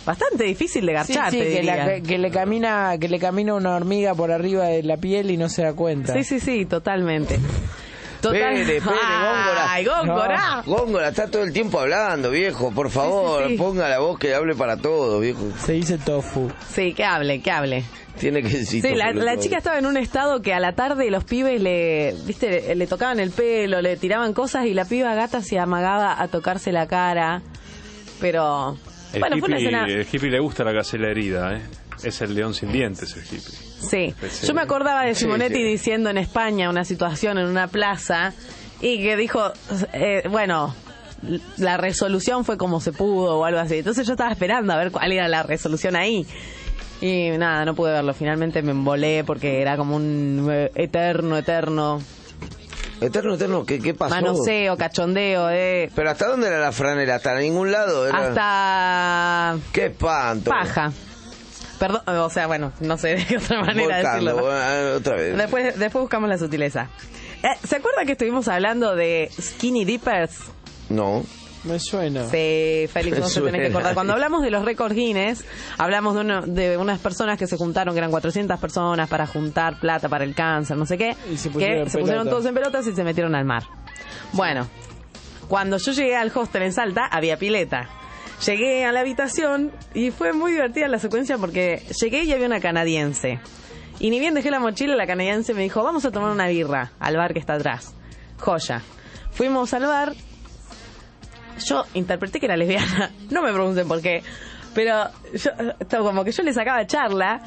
Speaker 2: bastante difícil de garchar,
Speaker 1: Sí, sí,
Speaker 2: te
Speaker 1: que,
Speaker 2: diría.
Speaker 1: la- que le camina que le camina una hormiga por arriba de la piel y no se da cuenta.
Speaker 2: Sí, sí, sí, totalmente. Total...
Speaker 4: Pere, pere, Góngora.
Speaker 2: Ay, Góngora.
Speaker 4: No, Góngora está todo el tiempo hablando, viejo. Por favor,
Speaker 2: Sí, sí, sí.
Speaker 4: ponga la voz que hable para todo, viejo.
Speaker 1: Se dice tofu.
Speaker 2: Sí, que hable, que hable.
Speaker 4: Tiene que decir
Speaker 2: Sí, la,
Speaker 4: tofu,
Speaker 2: la
Speaker 4: todo.
Speaker 2: chica estaba en un estado que a la tarde los pibes le, viste, le, le tocaban el pelo, le tiraban cosas y la piba gata se amagaba a tocarse la cara. Pero,
Speaker 3: El,
Speaker 2: bueno, fue una
Speaker 3: hippie,
Speaker 2: escena...
Speaker 3: el hippie le gusta la gacela herida, ¿eh? Es el león sin dientes, el hippie.
Speaker 2: Sí,
Speaker 3: Ese-
Speaker 2: yo me acordaba de
Speaker 3: Sí,
Speaker 2: Simonetti
Speaker 3: sí.
Speaker 2: diciendo en España una situación en una plaza y que dijo, eh, bueno, la resolución fue como se pudo o algo así. Entonces yo estaba esperando a ver cuál era la resolución ahí. Y nada, no pude verlo. Finalmente me embolé porque era como un eh, eterno, eterno
Speaker 4: Eterno, eterno, ¿qué, qué pasó?
Speaker 2: manoseo, cachondeo, eh,
Speaker 4: ¿Pero hasta dónde era la franela? ¿Hasta ningún lado? Era...
Speaker 2: hasta
Speaker 4: ¡Qué espanto!
Speaker 2: paja. Perdón, o sea, bueno, no sé de qué otra manera
Speaker 4: Volcando,
Speaker 2: decirlo. ¿no?
Speaker 4: bueno, otra vez.
Speaker 2: Después, después buscamos la sutileza. Eh, ¿Se acuerdan que estuvimos hablando de Skinny Dippers?
Speaker 4: No.
Speaker 1: Me suena.
Speaker 2: Sí, Félix,
Speaker 4: Me
Speaker 2: no se tenés que
Speaker 4: suena.
Speaker 2: acordar. Cuando hablamos de los récords Guinness, hablamos de, uno, de unas personas que se juntaron, que eran cuatrocientas personas para juntar plata para el cáncer, no sé qué,
Speaker 1: Y se
Speaker 2: que
Speaker 1: pusieron
Speaker 2: se pusieron
Speaker 1: pelotas.
Speaker 2: todos en pelotas y se metieron al mar. Bueno, cuando yo llegué al hostel en Salta, había pileta. Llegué a la habitación y fue muy divertida la secuencia porque llegué y había una canadiense. Y ni bien dejé la mochila, la canadiense me dijo, vamos a tomar una birra al bar que está atrás. Joya. Fuimos al bar. Yo interpreté que era lesbiana. No me pregunten por qué. Pero yo, todo como que yo le sacaba charla.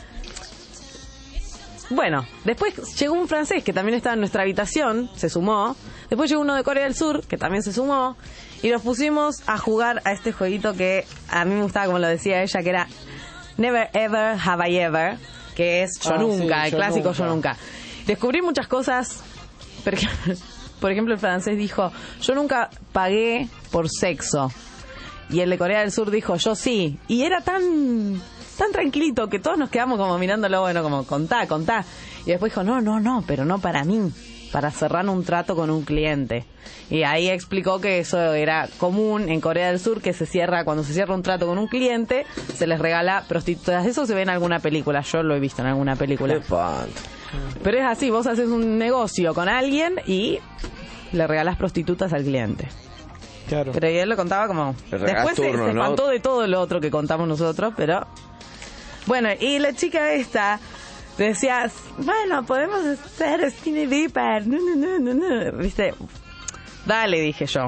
Speaker 2: Bueno, después llegó un francés que también estaba en nuestra habitación, se sumó. Después llegó uno de Corea del Sur, que también se sumó. Y nos pusimos a jugar a este jueguito que a mí me gustaba, como lo decía ella, que era Never Ever Have I Ever, que es Yo
Speaker 1: Ah,
Speaker 2: Nunca,
Speaker 1: sí,
Speaker 2: el
Speaker 1: Yo
Speaker 2: clásico
Speaker 1: Nunca.
Speaker 2: Yo Nunca. Descubrí muchas cosas, por ejemplo, por ejemplo, el francés dijo, yo nunca pagué por sexo. Y el de Corea del Sur dijo, yo sí. Y era tan tan tranquilito que todos nos quedamos como mirándolo, bueno, como contá, contá. Y después dijo, no, no, no, pero no para mí, para cerrar un trato con un cliente. Y ahí explicó que eso era común en Corea del Sur, que se cierra, cuando se cierra un trato con un cliente, se les regala prostitutas. Eso se ve en alguna película, yo lo he visto en alguna película.
Speaker 4: ¡Qué espanto!
Speaker 2: Pero es así, vos haces un negocio con alguien y le regalás prostitutas al cliente.
Speaker 1: Claro.
Speaker 2: Pero él lo contaba como...
Speaker 4: Le regalás
Speaker 2: Después se-
Speaker 4: turnos,
Speaker 2: se
Speaker 4: ¿no?
Speaker 2: espantó de todo lo otro que contamos nosotros, pero... Bueno, y la chica esta decía, bueno, podemos hacer skinny dipper. No, no, no, no, no. ¿Viste? Dale, dije yo.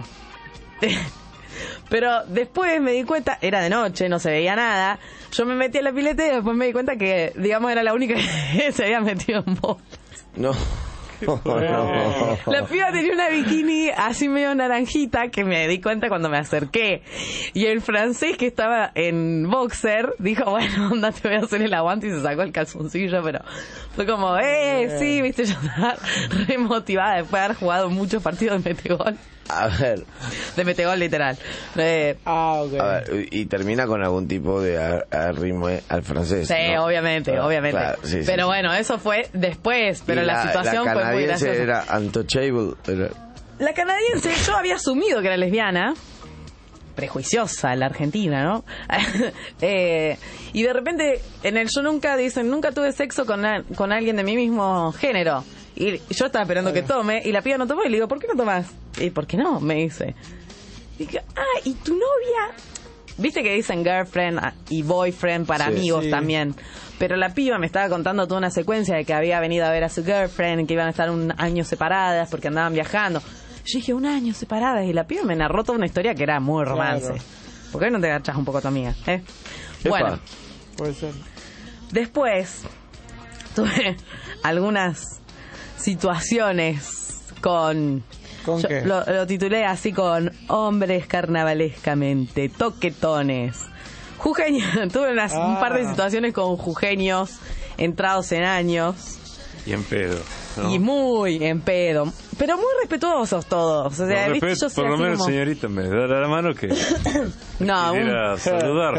Speaker 2: Pero después me di cuenta, era de noche, no se veía nada. Yo me metí a la pileta y después me di cuenta que, digamos, era la única que se había metido en bolas.
Speaker 4: No. No, no.
Speaker 2: La piba tenía una bikini así medio naranjita que me di cuenta cuando me acerqué. Y el francés que estaba en boxer dijo, bueno, onda, te voy a hacer el aguante, y se sacó el calzoncillo, pero fue como, eh, sí, viste, yo estaba re motivada después de haber jugado muchos partidos de metegol.
Speaker 4: A ver.
Speaker 2: De metegol literal. Eh,
Speaker 1: ah, ok.
Speaker 4: A ver, y termina con algún tipo de ar- arrimo al francés.
Speaker 2: Sí,
Speaker 4: ¿no?
Speaker 2: obviamente,
Speaker 4: Ah,
Speaker 2: obviamente.
Speaker 4: claro, sí, sí,
Speaker 2: pero
Speaker 4: sí.
Speaker 2: bueno, eso fue después, pero
Speaker 4: Y
Speaker 2: la, situación
Speaker 4: la
Speaker 2: fue muy
Speaker 4: canadiense
Speaker 2: graciosa.
Speaker 4: era untouchable. Era...
Speaker 2: La canadiense, yo había asumido que era lesbiana, prejuiciosa la argentina, ¿no? eh, y de repente en el yo nunca dicen, nunca tuve sexo con, a- con alguien de mi mismo género. Y yo estaba esperando que tome y la piba no tomó y le digo, ¿por qué no tomás? Y ¿por qué no? Me dice. Y dije, ah, ¿y tu novia? Viste que dicen girlfriend ah, y boyfriend para
Speaker 4: Sí.
Speaker 2: amigos
Speaker 1: Sí.
Speaker 2: también. Pero la piba me estaba contando toda una secuencia de que había venido a ver a su girlfriend, que iban a estar un año separadas porque andaban viajando. Yo dije, un año separadas. Y la piba me narró toda una historia que era muy romance.
Speaker 1: Claro.
Speaker 2: ¿Por qué no te agachas un poco a tu amiga? ¿Eh?
Speaker 4: Epa.
Speaker 2: Bueno,
Speaker 1: Puede ser.
Speaker 2: después tuve algunas situaciones con...
Speaker 1: ¿Con
Speaker 2: yo
Speaker 1: qué?
Speaker 2: Lo, lo titulé así con hombres carnavalescamente, toquetones. Jujeños, tuve unas, un
Speaker 1: Ah.
Speaker 2: par de situaciones con jujeños entrados en años
Speaker 3: Y en pedo. ¿no?
Speaker 2: y muy en pedo, pero muy respetuosos todos. O sea,
Speaker 3: Por,
Speaker 2: ¿viste?
Speaker 3: respeto,
Speaker 2: Yo soy
Speaker 3: por lo
Speaker 2: así
Speaker 3: menos,
Speaker 2: como-
Speaker 3: señorita, me da la mano que
Speaker 2: No, un-
Speaker 3: quisiera saludar.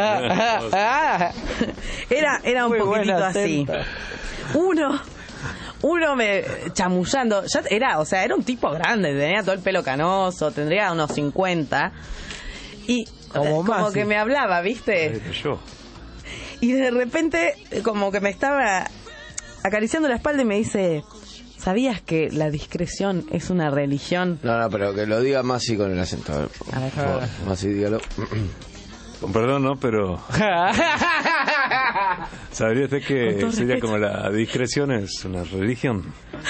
Speaker 2: Era, era un
Speaker 1: Muy
Speaker 2: poquitito
Speaker 1: buena
Speaker 2: así.
Speaker 1: senta.
Speaker 2: Uno, uno me chamullando, ya era, o sea, era un tipo grande, tenía todo el pelo canoso, tendría unos cincuenta. Y
Speaker 1: Como,
Speaker 2: como
Speaker 1: Masi.
Speaker 2: que me hablaba, ¿viste?
Speaker 3: Yo.
Speaker 2: Y de repente, como que me estaba acariciando la espalda y me dice, ¿sabías que la discreción es una religión?
Speaker 4: No, no, pero que lo diga Masi con el acento. A ver, por
Speaker 2: A ver.
Speaker 4: favor. Masi, dígalo.
Speaker 3: Con perdón, ¿no? Pero ¿sabría usted que
Speaker 2: todo
Speaker 3: sería
Speaker 2: respeto.
Speaker 3: como la discreción es una religión?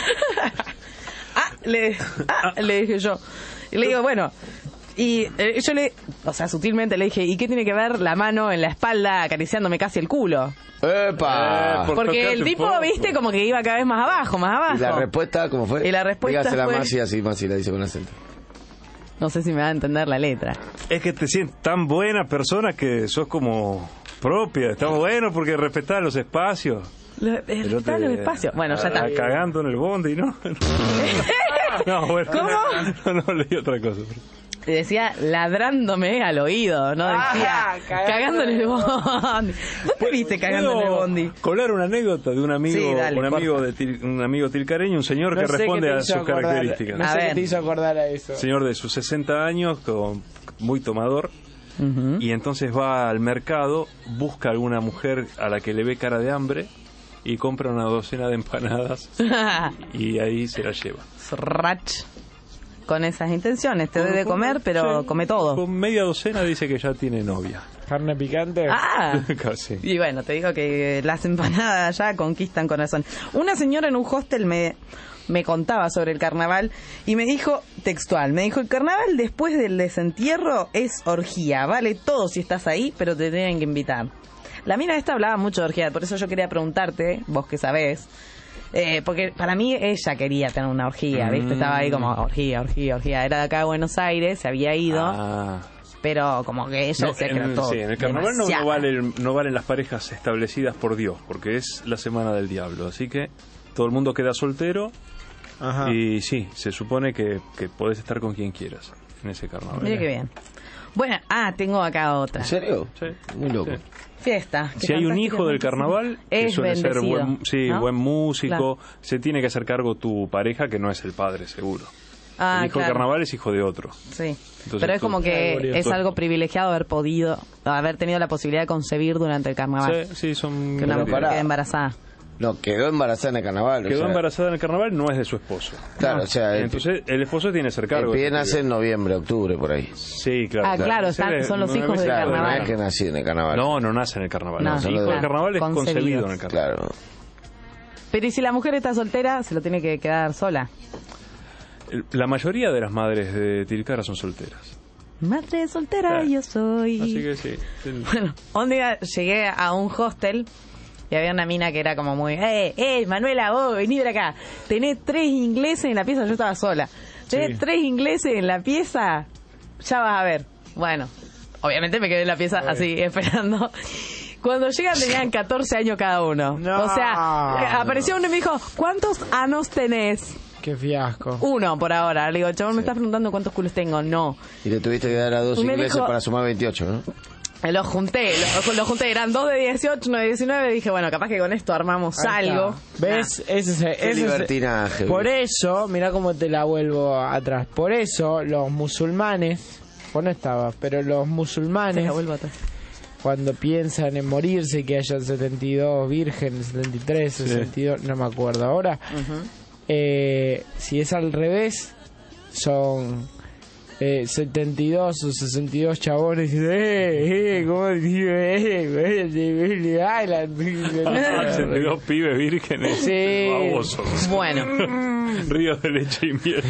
Speaker 2: Ah, le, ah, le dije yo. Y le digo, bueno, y eh, yo le, o sea, sutilmente le dije, ¿y qué tiene que ver la mano en la espalda acariciándome casi el culo?
Speaker 4: ¡Epa!
Speaker 3: Eh, por
Speaker 2: Porque
Speaker 3: tocarte
Speaker 2: el
Speaker 3: un
Speaker 2: tipo,
Speaker 3: poco.
Speaker 2: viste, como que iba cada vez más abajo, más abajo.
Speaker 4: ¿Y la respuesta cómo fue?
Speaker 2: Y la respuesta
Speaker 4: Dígasela
Speaker 2: fue-
Speaker 4: a Masi, así Masi la dice con acento.
Speaker 2: No sé si me va a entender la letra.
Speaker 3: Es que te sientes tan buena persona que sos como propia. Está bueno porque respetás los espacios.
Speaker 2: Lo, eh,
Speaker 3: Pero
Speaker 2: está en
Speaker 3: te-
Speaker 2: el espacio. Bueno, ya
Speaker 3: ah,
Speaker 2: está.
Speaker 3: Cagando en el bondi, ¿no? No, bueno.
Speaker 2: ¿Cómo?
Speaker 3: No, no, leí otra cosa.
Speaker 2: Y decía ladrándome al oído, ¿no? Decía
Speaker 1: Ah, cagando
Speaker 2: cagando en el
Speaker 1: en el
Speaker 2: bondi. ¿Dónde viste cagando en el
Speaker 3: ¿Puedo
Speaker 2: bondi?
Speaker 3: colar una anécdota de un amigo,
Speaker 2: Sí, dale,
Speaker 3: un amigo
Speaker 2: porfa.
Speaker 3: de Til- un amigo tilcareño, un señor
Speaker 1: No
Speaker 3: que
Speaker 1: sé
Speaker 3: responde
Speaker 1: qué te
Speaker 3: a
Speaker 1: hizo
Speaker 3: sus
Speaker 1: acordar-
Speaker 3: características.
Speaker 1: No
Speaker 2: A
Speaker 1: sé qué
Speaker 2: ver.
Speaker 1: te hizo acordar a eso.
Speaker 3: Señor de sus sesenta años, con, muy tomador,
Speaker 2: Ujú.
Speaker 3: y entonces va al mercado, busca alguna mujer a la que le ve cara de hambre y compra una docena de empanadas y ahí se la lleva.
Speaker 2: Rach. Con esas intenciones, te doy de comer, pero
Speaker 3: Sí,
Speaker 2: come todo.
Speaker 3: Con media docena dice que ya tiene novia.
Speaker 1: Carne picante.
Speaker 2: Ah,
Speaker 3: Casi.
Speaker 2: y bueno, te digo que las empanadas ya conquistan corazón. Una señora en un hostel me, me contaba sobre el carnaval y me dijo, textual, me dijo, el carnaval después del desentierro es orgía, vale todo si estás ahí, pero te tienen que invitar. La mina esta hablaba mucho de orgía, por eso yo quería preguntarte, vos que sabés, eh, porque para mí ella quería tener una orgía, ¿viste?
Speaker 3: Mm.
Speaker 2: Estaba ahí como orgía, orgía, orgía. Era de acá de Buenos Aires, se había ido,
Speaker 3: Ah.
Speaker 2: pero como que ella
Speaker 3: No,
Speaker 2: decía que era
Speaker 3: en,
Speaker 2: todo
Speaker 3: sí, en el carnaval no, no,
Speaker 2: demasiado.
Speaker 3: valen, no valen las parejas establecidas por Dios, porque es la semana del diablo. Así que todo el mundo queda soltero.
Speaker 1: Ajá.
Speaker 3: Y sí, se supone que, que podés estar con quien quieras en ese carnaval.
Speaker 2: Mira qué bien. Bueno, ah, tengo acá otra.
Speaker 4: ¿En serio?
Speaker 3: Sí.
Speaker 4: Muy loco.
Speaker 3: Sí.
Speaker 2: Fiesta. que
Speaker 3: Si hay un hijo del
Speaker 2: fantásticamente
Speaker 3: carnaval, que
Speaker 2: es
Speaker 3: suele ser
Speaker 2: bendecido,
Speaker 3: buen, sí,
Speaker 2: ¿no?
Speaker 3: buen músico,
Speaker 2: Claro.
Speaker 3: se tiene que hacer cargo tu pareja, que no es el padre, seguro.
Speaker 2: Ah,
Speaker 3: el hijo
Speaker 2: claro.
Speaker 3: del carnaval es hijo de otro.
Speaker 2: Sí.
Speaker 3: Entonces
Speaker 2: Pero es
Speaker 3: tú-
Speaker 2: como que es
Speaker 3: tú-
Speaker 2: algo privilegiado haber podido, haber tenido la posibilidad de concebir durante el carnaval.
Speaker 3: Sí, sí, son...
Speaker 2: Que una
Speaker 4: Pero
Speaker 2: mujer
Speaker 4: pará.
Speaker 2: quede embarazada.
Speaker 4: No, quedó embarazada en el carnaval. o
Speaker 3: Quedó
Speaker 4: sea,
Speaker 3: embarazada en el carnaval, no es de su esposo.
Speaker 4: Claro,
Speaker 2: No.
Speaker 4: o sea, el,
Speaker 3: Entonces el esposo tiene que hacer cargo.
Speaker 4: el
Speaker 3: de
Speaker 4: pie
Speaker 3: ese
Speaker 4: nace
Speaker 3: pibe.
Speaker 4: en noviembre, octubre, por ahí.
Speaker 3: Sí, claro.
Speaker 2: Ah, claro,
Speaker 3: Ese
Speaker 2: están-
Speaker 3: de
Speaker 2: son los
Speaker 3: nueve
Speaker 2: hijos del
Speaker 3: meses.
Speaker 4: Claro, no
Speaker 2: carnaval.
Speaker 4: es que nací en el carnaval.
Speaker 3: No, no nace en el carnaval.
Speaker 2: No,
Speaker 3: No, el hijo
Speaker 4: solo
Speaker 3: del
Speaker 4: de-
Speaker 3: carnaval es
Speaker 2: concebido.
Speaker 3: concebido en el carnaval.
Speaker 4: Claro.
Speaker 2: Pero y si la mujer está soltera, se lo tiene que quedar sola.
Speaker 3: El- La mayoría de las madres de Tilcara son solteras.
Speaker 2: Madre soltera
Speaker 3: Claro.
Speaker 2: yo soy.
Speaker 3: Así que sí. El-
Speaker 2: Bueno, un día llegué a un hostel y había una mina que era como muy, eh, eh, Manuela, vos vení de acá. Tenés tres ingleses en la pieza, yo estaba sola. Tenés
Speaker 1: Sí.
Speaker 2: tres ingleses en la pieza, ya vas a ver. Bueno, obviamente me quedé en la pieza así, esperando. Cuando llegan tenían catorce años cada uno.
Speaker 1: No.
Speaker 2: O sea, apareció uno y me dijo, ¿cuántos anos tenés?
Speaker 1: Qué fiasco.
Speaker 2: Uno por ahora. Le digo, chabón, me estás preguntando cuántos culos tengo. No.
Speaker 4: Y le tuviste que dar a dos
Speaker 2: Y me
Speaker 4: ingleses
Speaker 2: dijo-
Speaker 4: para sumar veintiocho, ¿no?
Speaker 2: Los junté, los, los junté, eran dos de dieciocho, uno de diecinueve, dije, bueno, capaz que con esto armamos
Speaker 1: Ahí está.
Speaker 2: algo.
Speaker 1: ¿Ves? Ese es,
Speaker 4: Qué
Speaker 1: ese es-
Speaker 4: libertinaje.
Speaker 1: por
Speaker 4: güey.
Speaker 1: eso, mira cómo te la vuelvo atrás. Por eso, los musulmanes, vos no estabas, pero los
Speaker 2: Te
Speaker 1: musulmanes,
Speaker 2: la vuelvo atrás.
Speaker 1: cuando piensan en morirse, que hayan setenta y dos vírgenes, setenta y tres, sesenta y dos, no me acuerdo ahora. eh, si es al revés, son eh, setenta y dos o sesenta y dos chabones. Eh, eh, ¿cómo digo? Eh, eh, de- de- ay, la-
Speaker 3: setenta y dos pibes vírgenes.
Speaker 1: Sí.
Speaker 3: Babosos.
Speaker 2: Bueno.
Speaker 3: Ríos de leche y miel.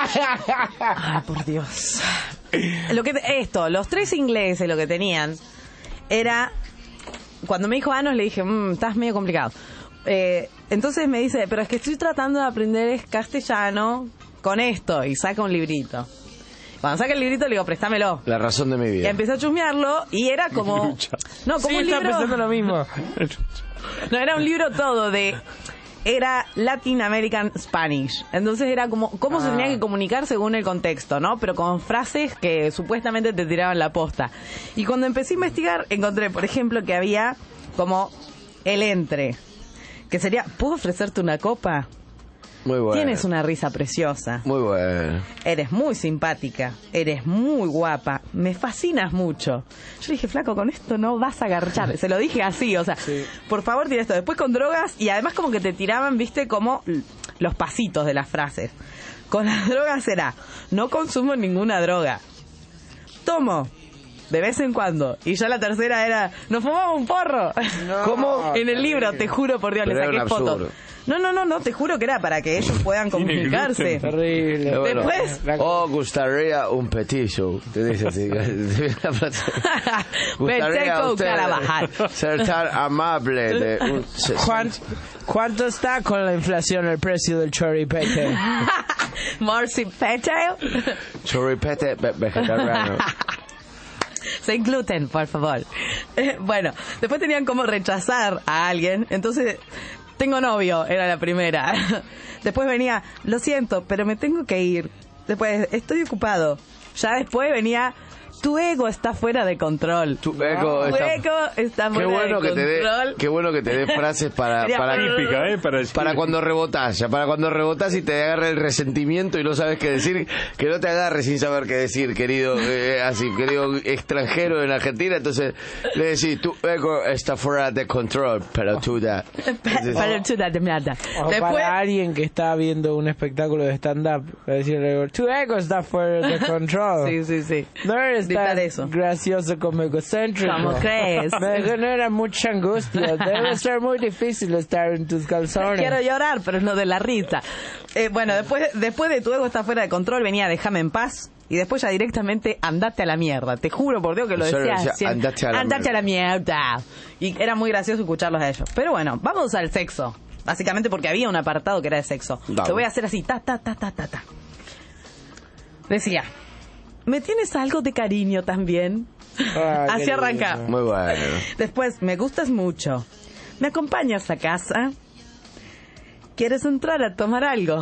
Speaker 2: Ay, por Dios. Lo que esto, los tres ingleses lo que tenían era, cuando me dijo anos le dije, mmm, estás medio complicado. Eh, entonces me dice, pero es que estoy tratando de aprender es castellano con esto, y saca un librito. Cuando saca el librito le digo, préstamelo.
Speaker 4: La razón de mi
Speaker 2: Y
Speaker 4: vida.
Speaker 2: empecé a chusmearlo y era como, no, como
Speaker 1: Sí,
Speaker 2: un
Speaker 1: estaba
Speaker 2: libro,
Speaker 1: pensando lo mismo.
Speaker 2: no, era un libro todo de, era Latin American Spanish. Entonces era como cómo se
Speaker 1: Ah.
Speaker 2: tenía que comunicar según el contexto, ¿no? Pero con frases que supuestamente te tiraban la posta. Y cuando empecé a investigar, encontré, por ejemplo, que había como el entre, que sería, ¿puedo ofrecerte una copa?
Speaker 4: Muy bueno.
Speaker 2: Tienes una risa preciosa.
Speaker 4: Muy bueno.
Speaker 2: Eres muy simpática. Eres muy guapa. me fascinas mucho. Yo dije, flaco, con esto no vas a garchar. Se lo dije así, o sea, sí. Por favor, tira esto. Después con drogas, y además como que te tiraban, viste, como los pasitos de las frases. Con las drogas era, no consumo ninguna droga. Tomo, de vez en cuando. Y ya la tercera era, nos fumamos un porro.
Speaker 4: No,
Speaker 2: ¿Cómo? En el libro, te juro por Dios, le saqué fotos. No, no, no, no, te juro que era para que ellos puedan comunicarse.
Speaker 1: Terrible.
Speaker 4: Bueno,
Speaker 2: después...
Speaker 4: Oh, gustaría un petillo. Te dice así.
Speaker 2: Gustaría usted
Speaker 4: Carabajal. Ser tan amable. De un...
Speaker 1: ¿Cuánto, ¿Cuánto está con la inflación el precio del choripete?
Speaker 2: ¿Morcipete?
Speaker 4: Choripete vegetariano.
Speaker 2: Sin gluten, por favor. Eh, bueno, después tenían como rechazar a alguien, entonces... Tengo novio, era la primera. Después venía, lo siento, pero me tengo que ir. Después, estoy ocupado. Ya después venía, tu ego está fuera de control.
Speaker 4: Tu ego,
Speaker 2: tu
Speaker 4: está...
Speaker 2: ego está fuera
Speaker 4: qué bueno
Speaker 2: de
Speaker 4: que
Speaker 2: control.
Speaker 4: Te dé, qué bueno que te dé frases para para,
Speaker 3: típica, ¿eh? para,
Speaker 4: para cuando rebotás, ya para cuando rebotás y te agarra el resentimiento y no sabes qué decir, que no te agarre sin saber qué decir, querido eh, así, querido extranjero en Argentina, entonces le decís, tu ego está fuera de control, pero tú da.
Speaker 2: Pero tú da de mierda.
Speaker 1: O Después... para alguien que está viendo un espectáculo de stand-up, decirle, tu ego está fuera de control.
Speaker 2: Sí, sí, sí.
Speaker 1: No eres tan
Speaker 2: eso.
Speaker 1: gracioso como egocéntrico.
Speaker 2: ¿Cómo crees?
Speaker 1: Me genera mucha angustia. Debe ser muy difícil estar en tus calzones.
Speaker 2: Quiero llorar, pero no de la risa. Eh, bueno, después, después de tu ego está fuera de control, venía déjame en paz. Y después ya directamente andate a la mierda. Te juro por Dios que lo decía.
Speaker 4: decía andate a la
Speaker 2: andate a la mierda. Y era muy gracioso escucharlos a ellos. Pero bueno, vamos al sexo. Básicamente porque había un apartado que era de sexo.
Speaker 4: Dale.
Speaker 2: Lo voy a hacer así, ta, ta, ta, ta, ta, ta. Decía, ¿me tienes algo de cariño también?
Speaker 1: Ah,
Speaker 2: así arranca.
Speaker 4: Muy bueno.
Speaker 2: Después, me gustas mucho. ¿Me acompañas a casa? ¿Quieres entrar a tomar algo?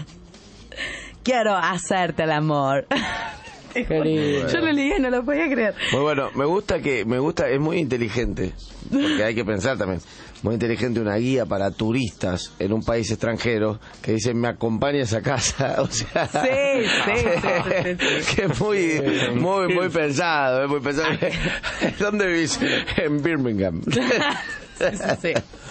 Speaker 2: Quiero hacerte el amor.
Speaker 1: Querido.
Speaker 2: Yo lo leí y no lo podía creer.
Speaker 4: Muy bueno, me gusta que, me gusta, es muy inteligente, porque hay que pensar también, muy inteligente una guía para turistas en un país extranjero que dice, me acompañas a casa, o sea...
Speaker 2: Sí, sí, sí, sí, sí.
Speaker 4: Que es muy, muy, muy pensado, es muy pensado. ¿Dónde vivís? En Birmingham.
Speaker 2: Sí, sí, sí.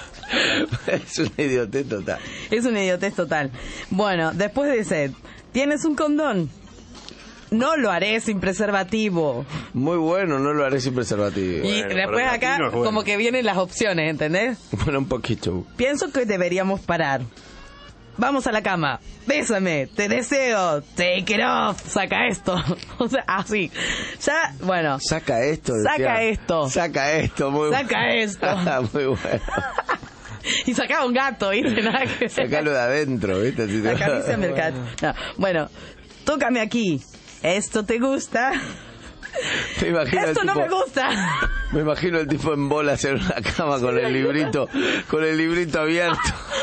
Speaker 4: Es una idiotez total.
Speaker 2: Es una idiotez total. Bueno, después dice, ¿tienes un condón? No lo haré sin preservativo.
Speaker 4: Muy bueno, no lo haré sin preservativo.
Speaker 2: Y
Speaker 4: bueno,
Speaker 2: después acá
Speaker 4: es bueno.
Speaker 2: Como que vienen las opciones, ¿entendés?
Speaker 4: Bueno, un poquito.
Speaker 2: Pienso que deberíamos parar. Vamos a la cama. Bésame. Te deseo. Take it off. Saca esto. O sea, así. Ya, bueno.
Speaker 4: Saca esto.
Speaker 2: Saca
Speaker 4: decía.
Speaker 2: esto.
Speaker 4: Saca esto. Muy
Speaker 2: Saca
Speaker 4: bueno.
Speaker 2: esto.
Speaker 4: Muy bueno.
Speaker 2: Y sacaba un gato, ¿viste? Nada que...
Speaker 4: Sacalo de adentro, ¿viste?
Speaker 2: La camisa mercat. No. Bueno, tócame aquí. ¿Esto te gusta?
Speaker 4: Me imagino
Speaker 2: Esto
Speaker 4: el
Speaker 2: no
Speaker 4: tipo,
Speaker 2: me gusta.
Speaker 4: Me imagino el tipo en bolas en una cama con el librito, con el librito abierto.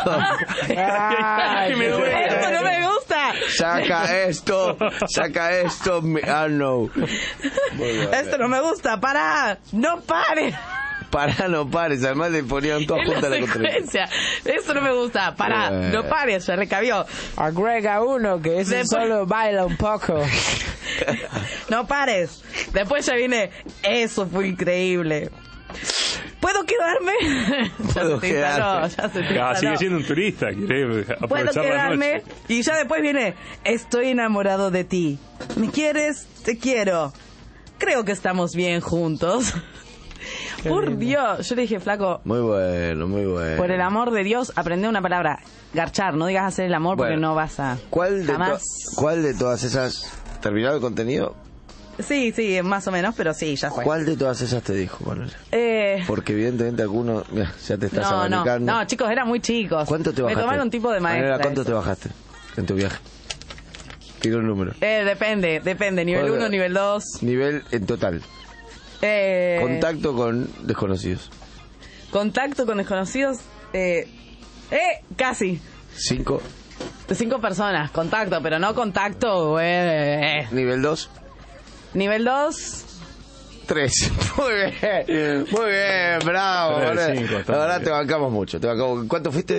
Speaker 1: Ay,
Speaker 2: me duele. Esto no me gusta.
Speaker 4: Saca esto, saca esto, me, ah no.
Speaker 2: Esto no me gusta, para, no pares.
Speaker 4: Para, no pares, además le ponían todas juntas la
Speaker 2: consecuencia. Esto no me gusta, para, eh. no pares, se recabió.
Speaker 1: Agrega uno que ese Después... solo baila un poco.
Speaker 2: No pares. Después ya viene, eso fue increíble. ¿Puedo quedarme?
Speaker 4: Puedo quedarme.
Speaker 3: Ya, sigue siendo un turista. Quiere
Speaker 2: ¿Puedo quedarme? Y ya después viene, estoy enamorado de ti. ¿Me quieres? Te quiero. Creo que estamos bien juntos. Qué por lindo. Dios, yo le dije, flaco.
Speaker 4: Muy bueno, muy bueno.
Speaker 2: Por el amor de Dios, aprende una palabra. Garchar, no digas hacer el amor bueno, porque no vas a.
Speaker 4: ¿Cuál de,
Speaker 2: jamás...
Speaker 4: to ¿Cuál de todas esas. ¿Terminado el contenido?
Speaker 2: Sí, sí, más o menos, pero sí, ya fue.
Speaker 4: ¿Cuál de todas esas te dijo, Manuel?
Speaker 2: Eh...
Speaker 4: Porque evidentemente alguno. Mira, ya te estás
Speaker 2: no,
Speaker 4: abanicando.
Speaker 2: No, no, chicos, eran muy chicos.
Speaker 4: ¿Cuánto te bajaste?
Speaker 2: Me tomaron un tipo de maestra.
Speaker 4: Manera, ¿cuánto te bajaste en tu viaje? Tiro un número.
Speaker 2: Eh, depende, depende. Nivel uno, nivel dos.
Speaker 4: Nivel en total.
Speaker 2: Eh,
Speaker 4: contacto con desconocidos.
Speaker 2: Contacto con desconocidos. Eh, eh casi.
Speaker 4: Cinco.
Speaker 2: De cinco personas. Contacto, pero no contacto. Eh.
Speaker 4: Nivel dos.
Speaker 2: Nivel dos.
Speaker 4: Tres. Muy bien. Muy bien, bravo. Ahora, cinco, ahora te bancamos mucho. Te bancamos. ¿Cuánto fuiste?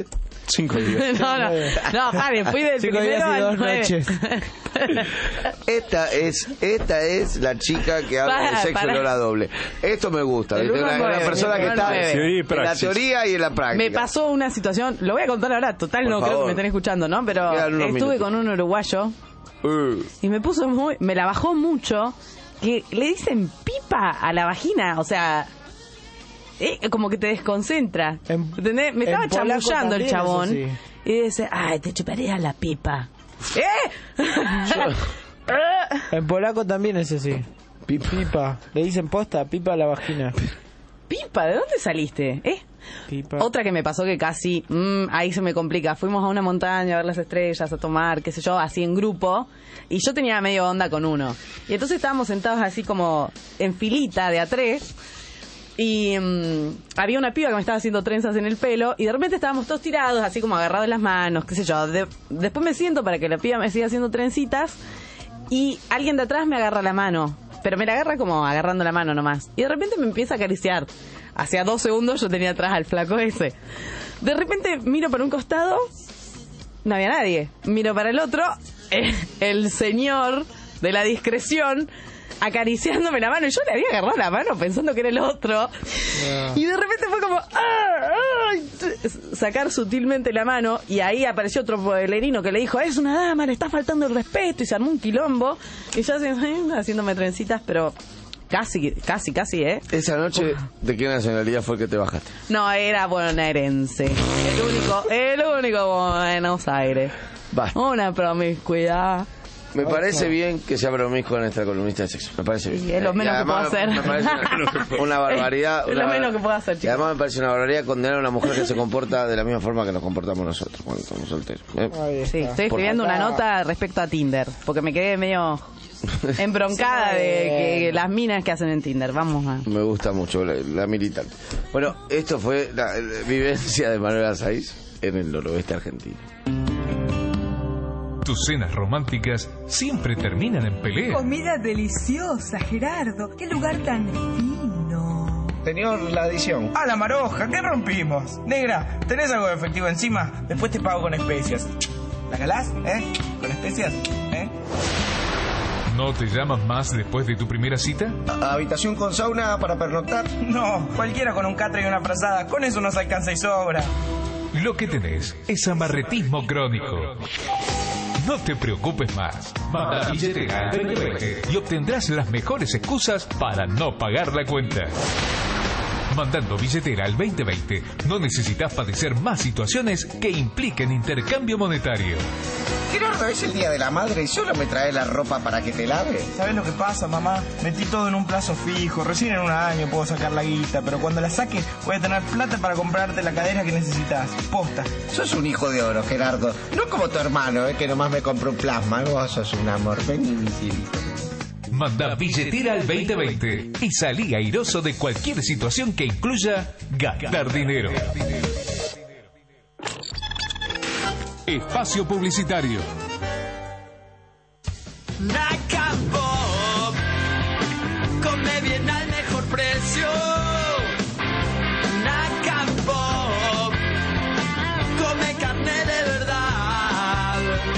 Speaker 3: Cinco días.
Speaker 2: No, no, no, Javi, fui del
Speaker 1: Cinco
Speaker 2: primero
Speaker 1: días y
Speaker 2: al
Speaker 1: dos
Speaker 2: nueve.
Speaker 1: noches.
Speaker 4: Esta es esta es la chica que habla
Speaker 2: Para,
Speaker 4: de sexo
Speaker 2: para.
Speaker 4: en hora doble. Esto me gusta.
Speaker 2: El
Speaker 4: ¿viste?
Speaker 2: uno
Speaker 4: Una,
Speaker 2: al
Speaker 4: una
Speaker 2: nueve,
Speaker 4: persona
Speaker 2: el
Speaker 4: que
Speaker 2: uno
Speaker 4: está
Speaker 2: al nueve.
Speaker 3: Teoría y
Speaker 4: en la
Speaker 3: praxis.
Speaker 4: teoría y en la práctica.
Speaker 2: Me pasó una situación, lo voy a contar ahora, total,
Speaker 4: Por
Speaker 2: no creo que
Speaker 4: favor.
Speaker 2: me estén escuchando, ¿no? Pero
Speaker 4: Quedan unos
Speaker 2: estuve
Speaker 4: minutos.
Speaker 2: con un uruguayo
Speaker 4: Uh.
Speaker 2: y me puso muy, me la bajó mucho, que le dicen pipa a la vagina, o sea, eh, como que te desconcentra. ¿Entendés? Me estaba
Speaker 1: en polaco
Speaker 2: chamullando el
Speaker 1: también,
Speaker 2: chabón
Speaker 1: eso sí.
Speaker 2: y dice, ay, te chuparía la pipa. ¿Eh?
Speaker 1: En polaco también es así.
Speaker 4: Pipa.
Speaker 1: Pipa. Le dicen posta, pipa a la vagina.
Speaker 2: Pipa, ¿de dónde saliste? ¿Eh?
Speaker 1: Pipa.
Speaker 2: Otra que me pasó que casi, mm, ahí se me complica. Fuimos a una montaña a ver las estrellas, a tomar, qué sé yo, así en grupo. Y yo tenía medio onda con uno. Y entonces estábamos sentados así como en filita de a tres. Y mm, había una piba que me estaba haciendo trenzas en el pelo. Y de repente estábamos todos tirados, así como agarrados en las manos, qué sé yo. De- después me siento para que la piba me siga haciendo trencitas. Y alguien de atrás me agarra la mano. Pero me la agarra como agarrando la mano nomás. Y de repente me empieza a acariciar. Hacía dos segundos yo tenía atrás al flaco ese. De repente miro para un costado, no había nadie. Miro para el otro, el, el señor de la discreción acariciándome la mano. Y yo le había agarrado la mano pensando que era el otro. Y de repente fue como... ¡ah! ¡ah! Sacar sutilmente la mano. Y ahí apareció otro pueblerino que le dijo, es una dama, le está faltando el respeto. Y se armó un quilombo. Y yo así, haciéndome trencitas, pero... Casi, casi, casi, ¿eh?
Speaker 4: Esa noche, ¿de qué nacionalidad fue que te bajaste?
Speaker 2: No, era bonaerense. El único, el único Buenos Aires.
Speaker 4: Va.
Speaker 2: Una promiscuidad.
Speaker 4: Me parece bien que sea promiscua nuestra columnista de sexo. Me parece bien.
Speaker 2: Y es lo
Speaker 4: Eh,
Speaker 2: menos
Speaker 4: y
Speaker 2: que puedo
Speaker 4: además
Speaker 2: hacer.
Speaker 4: Me parece una, una barbaridad.
Speaker 2: Es lo
Speaker 4: una-
Speaker 2: menos que puedo hacer,
Speaker 4: Y
Speaker 2: chicos.
Speaker 4: además me parece una barbaridad condenar a una mujer que se comporta de la misma forma que nos comportamos nosotros cuando estamos solteros. ¿eh?
Speaker 2: Sí, estoy
Speaker 4: Por
Speaker 2: escribiendo una
Speaker 1: favor.
Speaker 2: nota respecto a Tinder, porque me quedé medio embroncada de que las minas que hacen en Tinder. Vamos a...
Speaker 4: Me gusta mucho la, la militante. Bueno, esto fue la, la vivencia de Manuel Azáiz en el noroeste argentino.
Speaker 5: Tus cenas románticas siempre terminan en pelea.
Speaker 6: Comida deliciosa, Gerardo. Qué lugar tan fino.
Speaker 7: Señor, la adición. Ah, la maroja, ¿qué rompimos? Negra, ¿tenés algo de efectivo encima? Después te pago con especias. ¿La calás? ¿Eh? ¿Con especias? ¿Eh?
Speaker 5: ¿No te llaman más después de tu primera cita?
Speaker 7: ¿Habitación con sauna para pernoctar? No, cualquiera con un catre y una frazada. Con eso nos alcanza y sobra.
Speaker 5: Lo que tenés es amarretismo crónico. No te preocupes más. Manda billetera al veinte veinte y obtendrás las mejores excusas para no pagar la cuenta. Mandando billetera al veinte veinte, no necesitas padecer más situaciones que impliquen intercambio monetario.
Speaker 7: Gerardo, es el día de la madre y solo me trae la ropa para que te lave. ¿Sabes lo que pasa, mamá? Metí todo en un plazo fijo. Recién en un año puedo sacar la guita, pero cuando la saque voy a tener plata para comprarte la cadera que necesitas. Posta.
Speaker 21: Sos un hijo de oro, Gerardo. No como tu hermano, eh, que nomás me compró un plasma. Vos sos un amor. Vení, mi cielito.
Speaker 5: Manda billetera al veinte veinte y salí airoso de cualquier situación que incluya gastar dinero. Espacio publicitario.
Speaker 9: Nacapop, come bien al mejor precio. Nacapop, come carne de verdad.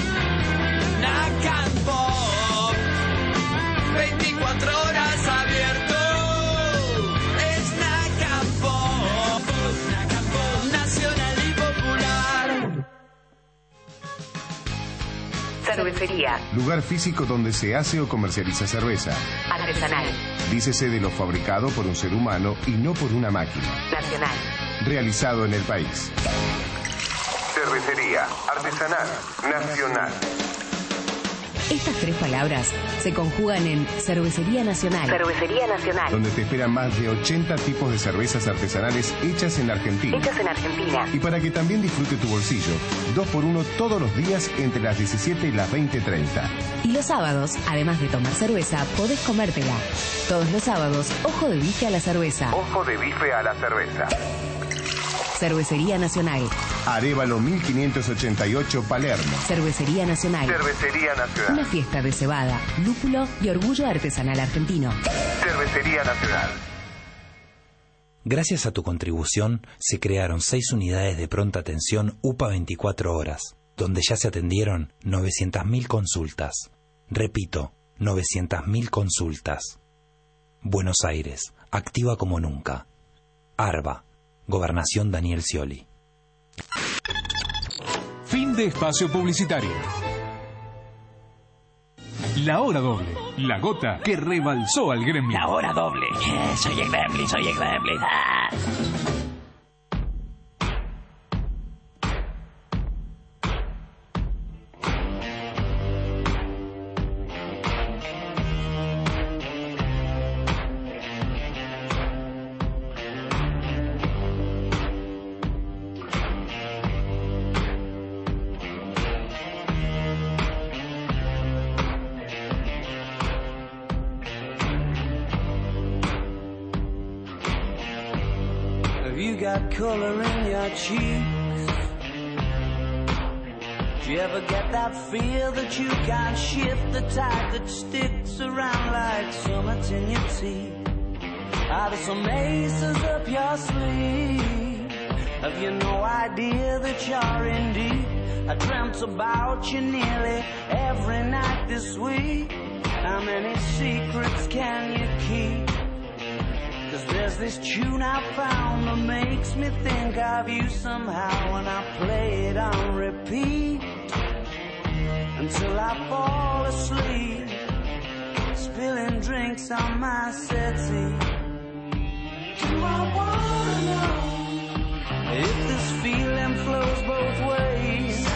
Speaker 9: Nacapop, veinticuatro horas abierto. Es Nacapop, Nacapop, nacional y popular.
Speaker 10: Cervecería.
Speaker 11: Lugar físico donde se hace o comercializa cerveza.
Speaker 10: Artesanal.
Speaker 11: Dícese de lo fabricado por un ser humano y no por una máquina.
Speaker 10: Nacional.
Speaker 11: Realizado en el país.
Speaker 22: Cervecería, artesanal, nacional.
Speaker 10: Estas tres palabras se conjugan en Cervecería Nacional. Cervecería Nacional.
Speaker 11: Donde te esperan más de ochenta tipos de cervezas artesanales hechas en Argentina.
Speaker 10: Hechas en Argentina.
Speaker 11: Y para que también disfrute tu bolsillo, dos por uno todos los días entre las diecisiete y las veinte treinta.
Speaker 10: Y los sábados, además de tomar cerveza, podés comértela. Todos los sábados, ojo de bife a la cerveza.
Speaker 22: Ojo de bife a la cerveza.
Speaker 10: Cervecería Nacional.
Speaker 11: Arévalo mil quinientos ochenta y ocho, Palermo.
Speaker 10: Cervecería Nacional.
Speaker 22: Cervecería Nacional.
Speaker 10: Una fiesta de cebada, lúpulo y orgullo artesanal argentino.
Speaker 22: Cervecería Nacional.
Speaker 8: Gracias a tu contribución, se crearon seis unidades de pronta atención U P A veinticuatro horas, donde ya se atendieron novecientas mil consultas. Repito, novecientas mil consultas. Buenos Aires, activa como nunca. ARBA, Gobernación Daniel Scioli.
Speaker 5: Fin de espacio publicitario. La hora doble, la gota que rebalsó al gremlin.
Speaker 12: La hora doble, eh, soy el gremlin, soy el gremlin. Ah.
Speaker 15: Color in your cheeks. Do you ever get that feel that you can't shift, the type that sticks around like summits in your teeth? Are there some aces up your sleeve? Have you no idea that you're in deep? I dreamt about you nearly every night this week. How many secrets can you keep? Cause there's this tune I found that makes me think of you somehow, when I play it on repeat until I fall asleep, spilling drinks on my settee. Do I wanna know if this feeling flows both ways?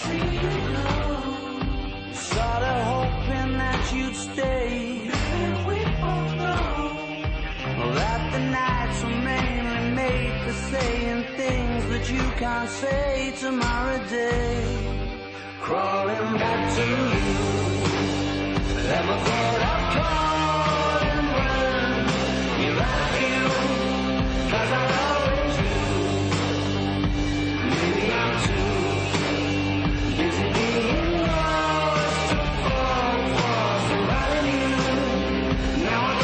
Speaker 15: Sorta hoping that you'd stay. We both know that the nights were mainly made for saying things that you can't say tomorrow day. Crawling back to you, let my thought I've caught and run. You like you, cause I always do. Maybe I'm too busy being lost to fall for somebody new. Now I'm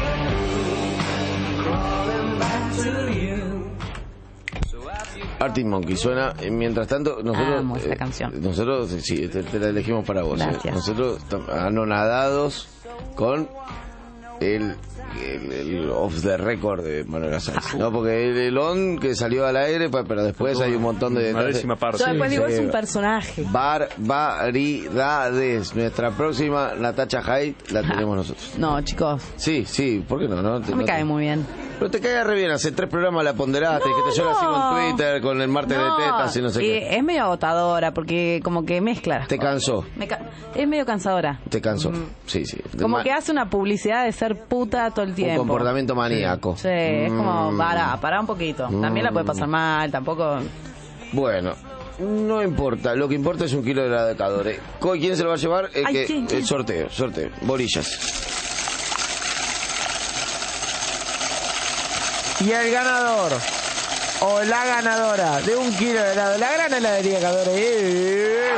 Speaker 4: Arctic Monkey suena. Mientras tanto, nosotros.
Speaker 2: Amo esa
Speaker 4: eh,
Speaker 2: canción.
Speaker 4: Nosotros, sí, te, te la elegimos para vos. Eh. Nosotros anonadados con el, el, el off the record de Manuel Azáiz. No, porque el, el on que salió al aire, pero después hay un montón de.
Speaker 3: Una décima parte.
Speaker 2: Yo después
Speaker 4: Sí,
Speaker 2: digo,
Speaker 4: sí.
Speaker 2: es un personaje.
Speaker 4: Barbaridades. Nuestra próxima Natacha Haidt la tenemos nosotros.
Speaker 2: No, chicos,
Speaker 4: Sí, sí, ¿por qué no? No,
Speaker 2: no me cae muy bien.
Speaker 4: Pero te cae re bien, hace tres programas la ponderaste,
Speaker 2: No,
Speaker 4: que te yo la sigo
Speaker 2: no.
Speaker 4: en Twitter con el martes
Speaker 2: No,
Speaker 4: de tetas y no sé
Speaker 2: y
Speaker 4: qué.
Speaker 2: es medio agotadora porque como que mezcla las
Speaker 4: Te
Speaker 2: cosas.
Speaker 4: cansó,
Speaker 2: Me ca- es medio cansadora.
Speaker 4: te cansó. Sí, sí. De
Speaker 2: Como
Speaker 4: ma-
Speaker 2: que hace una publicidad de ser puta todo el
Speaker 4: un
Speaker 2: tiempo.
Speaker 4: comportamiento maníaco.
Speaker 2: Sí, es como,
Speaker 4: Mm.
Speaker 2: para, para un poquito. También la puede pasar mal, tampoco.
Speaker 4: Bueno, no importa, lo que importa es un kilo de radicadores. ¿Quién se lo va a llevar? El,
Speaker 2: Ay,
Speaker 4: que,
Speaker 2: ¿quién, quién?
Speaker 4: el sorteo, sorteo, borillas.
Speaker 1: Y el ganador o la ganadora de un kilo de helado, la gran heladería Cadore.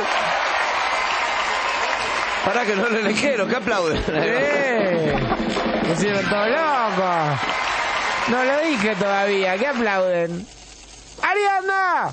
Speaker 4: Pará que no lo elegieron, que aplauden.
Speaker 1: ¡Eh! Me hicieron todo loco. No lo dije todavía, ¿qué aplauden? ¡Ariadna!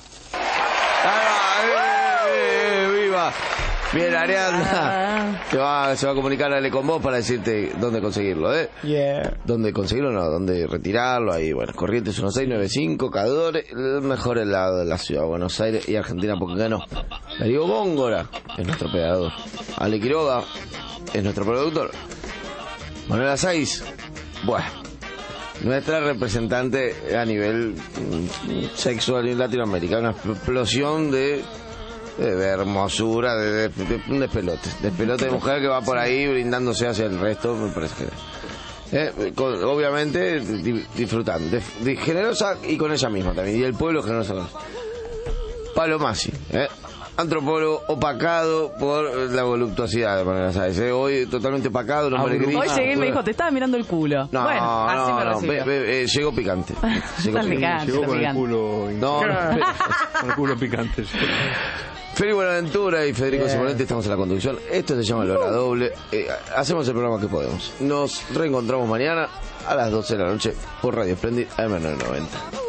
Speaker 4: ¡Ah, eh, eh, ¡Viva! Bien, Ariadna. Se va, se va a comunicar Ale con vos para decirte dónde conseguirlo, ¿eh?
Speaker 1: Yeah.
Speaker 4: ¿Dónde conseguirlo? No, dónde retirarlo. Ahí, bueno, Corrientes uno seis nueve cinco, Cadore, el mejor helado de la ciudad de Buenos Aires y Argentina, porque ganó. Darío Góngora es nuestro operador. Ale Quiroga es nuestro productor. Manuel Azáiz, bueno, nuestra representante a nivel mm, sexual en Latinoamérica. Una explosión de... De, de hermosura, de, de, de un despelote, despelote de mujer que va por ahí brindándose hacia el resto, me parece que eh, con, obviamente di, disfrutando, de, de generosa y con ella misma también, y el pueblo generoso con ella. Palo Masi, eh. Antropólogo opacado por la voluptuosidad de manera, ¿sabes? ¿Eh? Hoy totalmente opacado, no me
Speaker 2: Hoy llegué y me dijo, te estaba mirando el culo.
Speaker 4: No,
Speaker 2: bueno, así
Speaker 4: no,
Speaker 2: me
Speaker 4: no,
Speaker 2: recibió.
Speaker 4: be- be- eh, llegó picante. Llegó
Speaker 2: Tan picante,
Speaker 3: Llegó
Speaker 2: tan
Speaker 3: con el
Speaker 2: picante.
Speaker 3: culo.
Speaker 4: No, no.
Speaker 3: Con el culo picante. Sí.
Speaker 4: Feli Buenaventura y Federico
Speaker 1: Bien.
Speaker 4: Simonetti estamos en la conducción. Esto se llama La Hora Doble. Eh, hacemos el programa que podemos. Nos reencontramos mañana a las doce de la noche por Radio Splendid A M novecientos noventa.